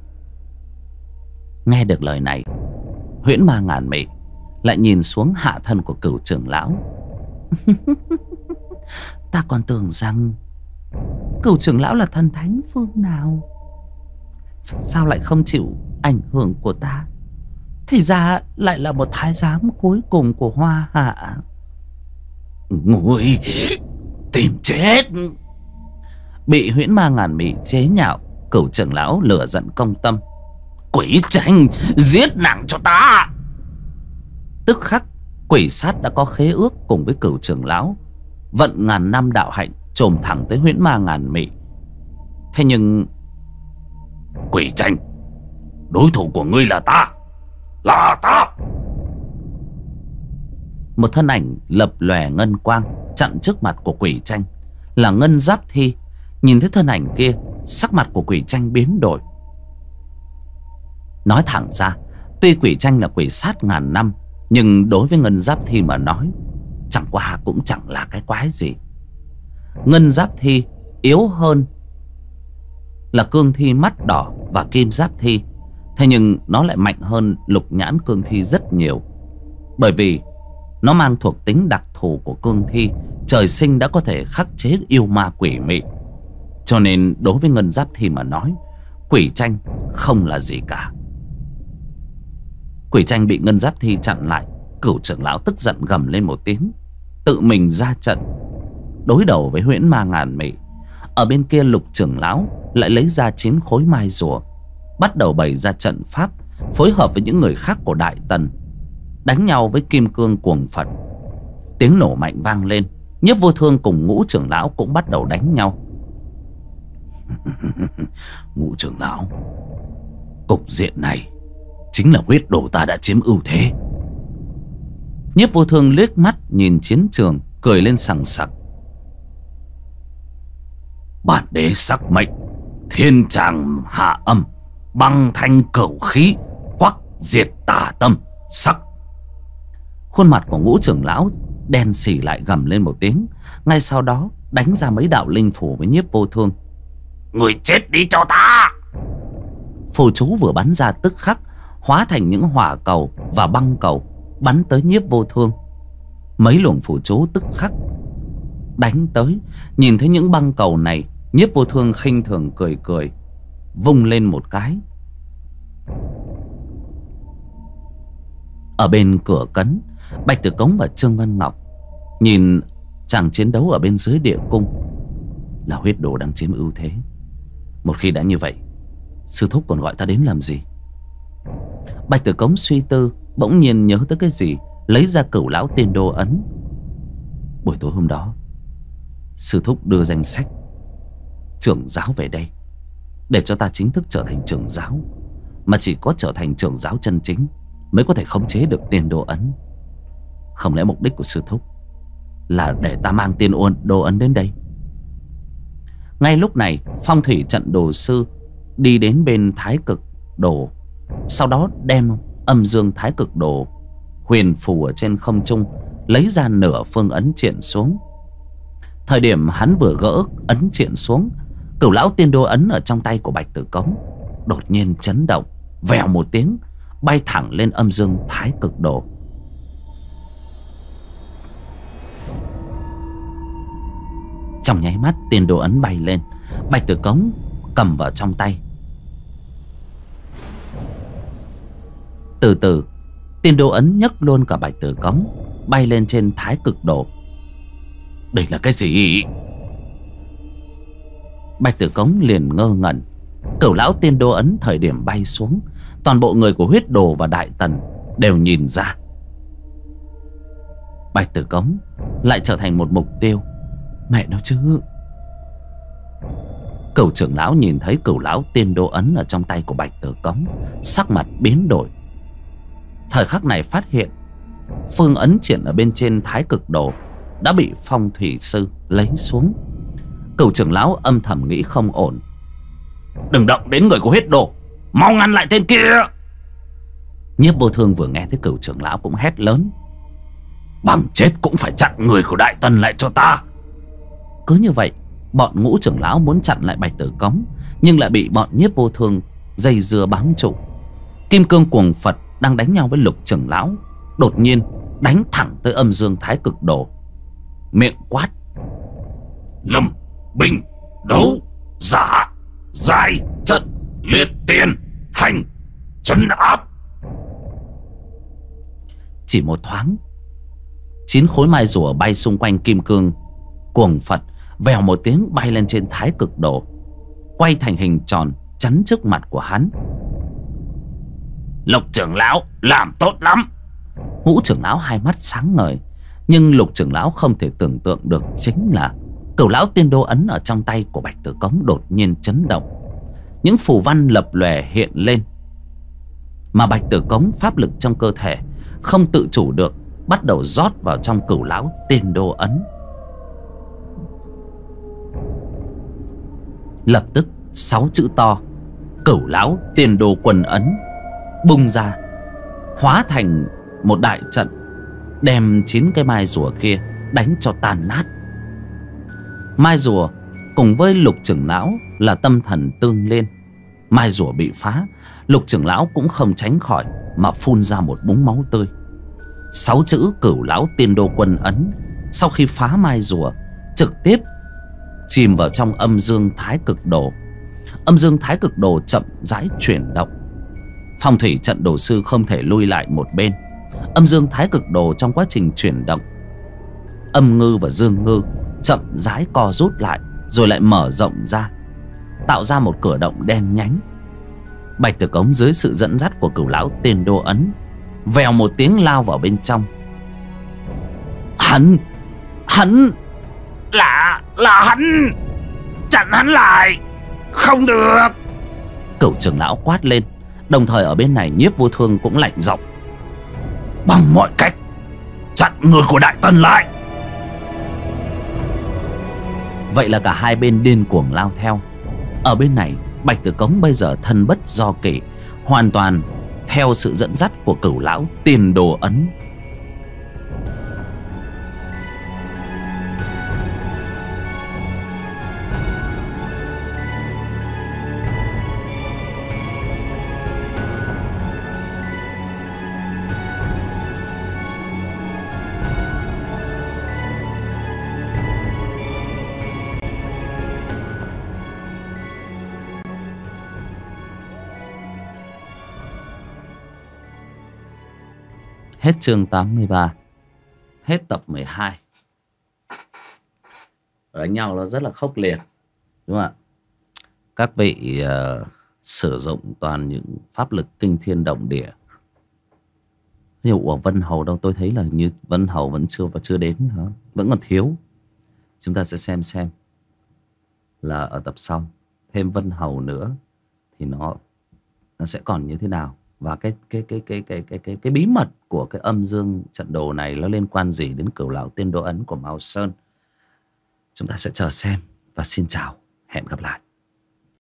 Nghe được lời này, huyễn ma ngàn mị lại nhìn xuống hạ thân của Cửu trưởng lão. Ta còn tưởng rằng Cửu trưởng lão là thần thánh phương nào, sao lại không chịu ảnh hưởng của ta? Thì ra lại là một thái giám cuối cùng của Hoa Hạ. Người tìm chết! Bị huyễn ma ngàn mị chế nhạo, Cửu trưởng lão lửa giận công tâm. Quỷ tranh, giết nàng cho ta! Tức khắc quỷ sát đã có khế ước cùng với Cửu trưởng lão, vận ngàn năm đạo hạnh chồm thẳng tới huyễn ma ngàn mị. Thế nhưng Quỷ tranh, đối thủ của ngươi là ta, là ta! Một thân ảnh lập lòe ngân quang chặn trước mặt của quỷ tranh, là Ngân Giáp Thi. Nhìn thấy thân ảnh kia, sắc mặt của quỷ tranh biến đổi. Nói thẳng ra, tuy quỷ tranh là quỷ sát ngàn năm, nhưng đối với Ngân Giáp Thi mà nói, chẳng qua cũng chẳng là cái quái gì. Ngân Giáp Thi yếu hơn là Cương Thi Mắt Đỏ và Kim Giáp Thi, thế nhưng nó lại mạnh hơn Lục Nhãn Cương Thi rất nhiều. Bởi vì nó mang thuộc tính đặc thù của Cương Thi, trời sinh đã có thể khắc chế yêu ma quỷ mị. Cho nên đối với Ngân Giáp Thi mà nói, quỷ tranh không là gì cả. Quỷ tranh bị Ngân Giáp Thi chặn lại, Cửu trưởng lão tức giận gầm lên một tiếng, tự mình ra trận đối đầu với huyễn ma ngàn mị. Ở bên kia Lục trưởng lão lại lấy ra 9 khối mai rùa, bắt đầu bày ra trận pháp, phối hợp với những người khác của Đại Tần, đánh nhau với kim cương cuồng Phật. Tiếng nổ mạnh vang lên. Nhiếp Vô Thương cùng Ngũ trưởng lão cũng bắt đầu đánh nhau. Ngũ trưởng lão, cục diện này chính là huyết đồ ta đã chiếm ưu thế. Nhiếp Vô Thương liếc mắt nhìn chiến trường, cười lên sằng sặc. Bản đế sắc mệnh, thiên tràng hạ âm, băng thanh cửu khí, quắc diệt tà tâm, sắc. Khuôn mặt của Ngũ trưởng lão đen xỉ lại gầm lên một tiếng. Ngay sau đó đánh ra mấy đạo linh phủ với Nhiếp Vô Thương. Người chết đi cho ta! Phù chú vừa bắn ra tức khắc hóa thành những hỏa cầu và băng cầu bắn tới Nhiếp Vô Thương. Mấy luồng phù chú tức khắc đánh tới. Nhìn thấy những băng cầu này, Nhiếp Vô Thương khinh thường cười cười, vung lên một cái. Ở bên cửa cấn, Bạch Tử Cống và Trương Văn Ngọc nhìn chàng chiến đấu ở bên dưới địa cung. Là huyết đồ đang chiếm ưu thế. Một khi đã như vậy, sư thúc còn gọi ta đến làm gì? Bạch Tử Cống suy tư, bỗng nhiên nhớ tới cái gì, lấy ra Cửu Lão Tiên Đô ấn. Buổi tối hôm đó, sư thúc đưa danh sách trưởng giáo về đây, để cho ta chính thức trở thành trưởng giáo. Mà chỉ có trở thành trưởng giáo chân chính mới có thể khống chế được Tiên Đô ấn. Không lẽ mục đích của sư thúc là để ta mang Tiên Đô ấn đến đây? Ngay lúc này, phong thủy trận đồ sư đi đến bên Thái Cực đồ, sau đó đem âm dương Thái Cực đồ huyền phù ở trên không trung, lấy ra nửa phương ấn triện xuống. Thời điểm hắn vừa gỡ ấn triện xuống, Cửu Lão Tiên Đô ấn ở trong tay của Bạch Tử Cống đột nhiên chấn động, vèo một tiếng bay thẳng lên âm dương Thái Cực đồ. Trong nháy mắt, Tiên Đô ấn bay lên, Bạch Tử Cống cầm vào trong tay. Từ từ, Tiên Đô ấn nhấc luôn cả Bạch Tử Cống bay lên trên Thái Cực đồ. Đây là cái gì? Bạch Tử Cống liền ngơ ngẩn. Cửu Lão Tiên Đô ấn thời điểm bay xuống, toàn bộ người của huyết đồ và Đại Tần đều nhìn ra. Bạch Tử Cống lại trở thành một mục tiêu. Mẹ nó chứ! Cửu trưởng lão nhìn thấy Cửu Lão Tiên Đô ấn ở trong tay của Bạch Tử Cống, sắc mặt biến đổi. Thời khắc này phát hiện phương ấn triển ở bên trên Thái Cực đồ đã bị phong thủy sư lấy xuống. Cửu trưởng lão âm thầm nghĩ không ổn. Đừng động đến người của huyết đồ, mau ngăn lại tên kia! Nhiếp Vô Thương vừa nghe thấy Cửu trưởng lão cũng hét lớn. Bằng chết cũng phải chặn người của Đại Tần lại cho ta! Cứ như vậy, bọn Ngũ trưởng lão muốn chặn lại Bạch Tử Cống, nhưng lại bị bọn Nhiếp Vô Thương dây dưa bám trụ. Kim cương cuồng Phật đang đánh nhau với Lục trưởng lão đột nhiên đánh thẳng tới âm dương Thái Cực đồ, miệng quát: Lâm binh đấu giả giải trận liệt tiền hành trấn áp. Chỉ một thoáng, 9 khối mai rùa bay xung quanh kim cương cuồng Phật, vèo một tiếng bay lên trên Thái Cực đồ, quay thành hình tròn chắn trước mặt của hắn. Lục trưởng lão làm tốt lắm! Ngũ trưởng lão hai mắt sáng ngời. Nhưng Lục trưởng lão không thể tưởng tượng được chính là Cửu Lão Tiên Đô ấn ở trong tay của Bạch Tử Cống đột nhiên chấn động. Những phù văn lập lòe hiện lên, mà Bạch Tử Cống pháp lực trong cơ thể không tự chủ được bắt đầu rót vào trong Cửu Lão Tiên Đô ấn. Lập tức 6 chữ to Cửu Lão Tiên Đô Quân ấn bung ra, hóa thành một đại trận, đem 9 cái mai rùa kia đánh cho tan nát. Mai rùa cùng với Lục trưởng lão là tâm thần tương liên. Mai rùa bị phá, Lục trưởng lão cũng không tránh khỏi mà phun ra một búng máu tươi. 6 chữ Cửu Lão Tiên Đô Quân ấn sau khi phá mai rùa trực tiếp chìm vào trong âm dương Thái Cực đồ. Âm dương Thái Cực đồ chậm rãi chuyển động. Phong thủy trận đồ sư không thể lui lại một bên. Âm dương Thái Cực đồ trong quá trình chuyển động, âm ngư và dương ngư chậm rãi co rút lại, rồi lại mở rộng ra, tạo ra một cửa động đen nhánh. Bạch Tử Cống dưới sự dẫn dắt của Cửu lão Tiên Đô Ấn vèo một tiếng lao vào bên trong. Hắn là hắn, chặn hắn lại, không được. Cửu trưởng lão quát lên. Đồng thời ở bên này Nhiếp Vô Thương cũng lạnh giọng: bằng mọi cách chặn người của Đại Tần lại. Vậy là cả hai bên điên cuồng lao theo. Ở bên này Bạch Tử Cống bây giờ thân bất do kỷ, hoàn toàn theo sự dẫn dắt của Cửu lão Tiên Đô Ấn. Hết chương 83. Hết tập 12. Đánh nhau nó rất là khốc liệt, đúng không ạ? Các vị sử dụng toàn những pháp lực kinh thiên động địa. Nhiều của Vân Hầu đâu, tôi thấy là như Vân Hầu vẫn chưa đến hả? Vẫn còn thiếu. Chúng ta sẽ xem là ở tập sau thêm Vân Hầu nữa thì nó sẽ còn như thế nào, và cái bí mật của cái âm dương trận đồ này nó liên quan gì đến Cửu lão Tiên Đô Ấn của Mao Sơn. Chúng ta sẽ chờ xem, và xin chào, hẹn gặp lại.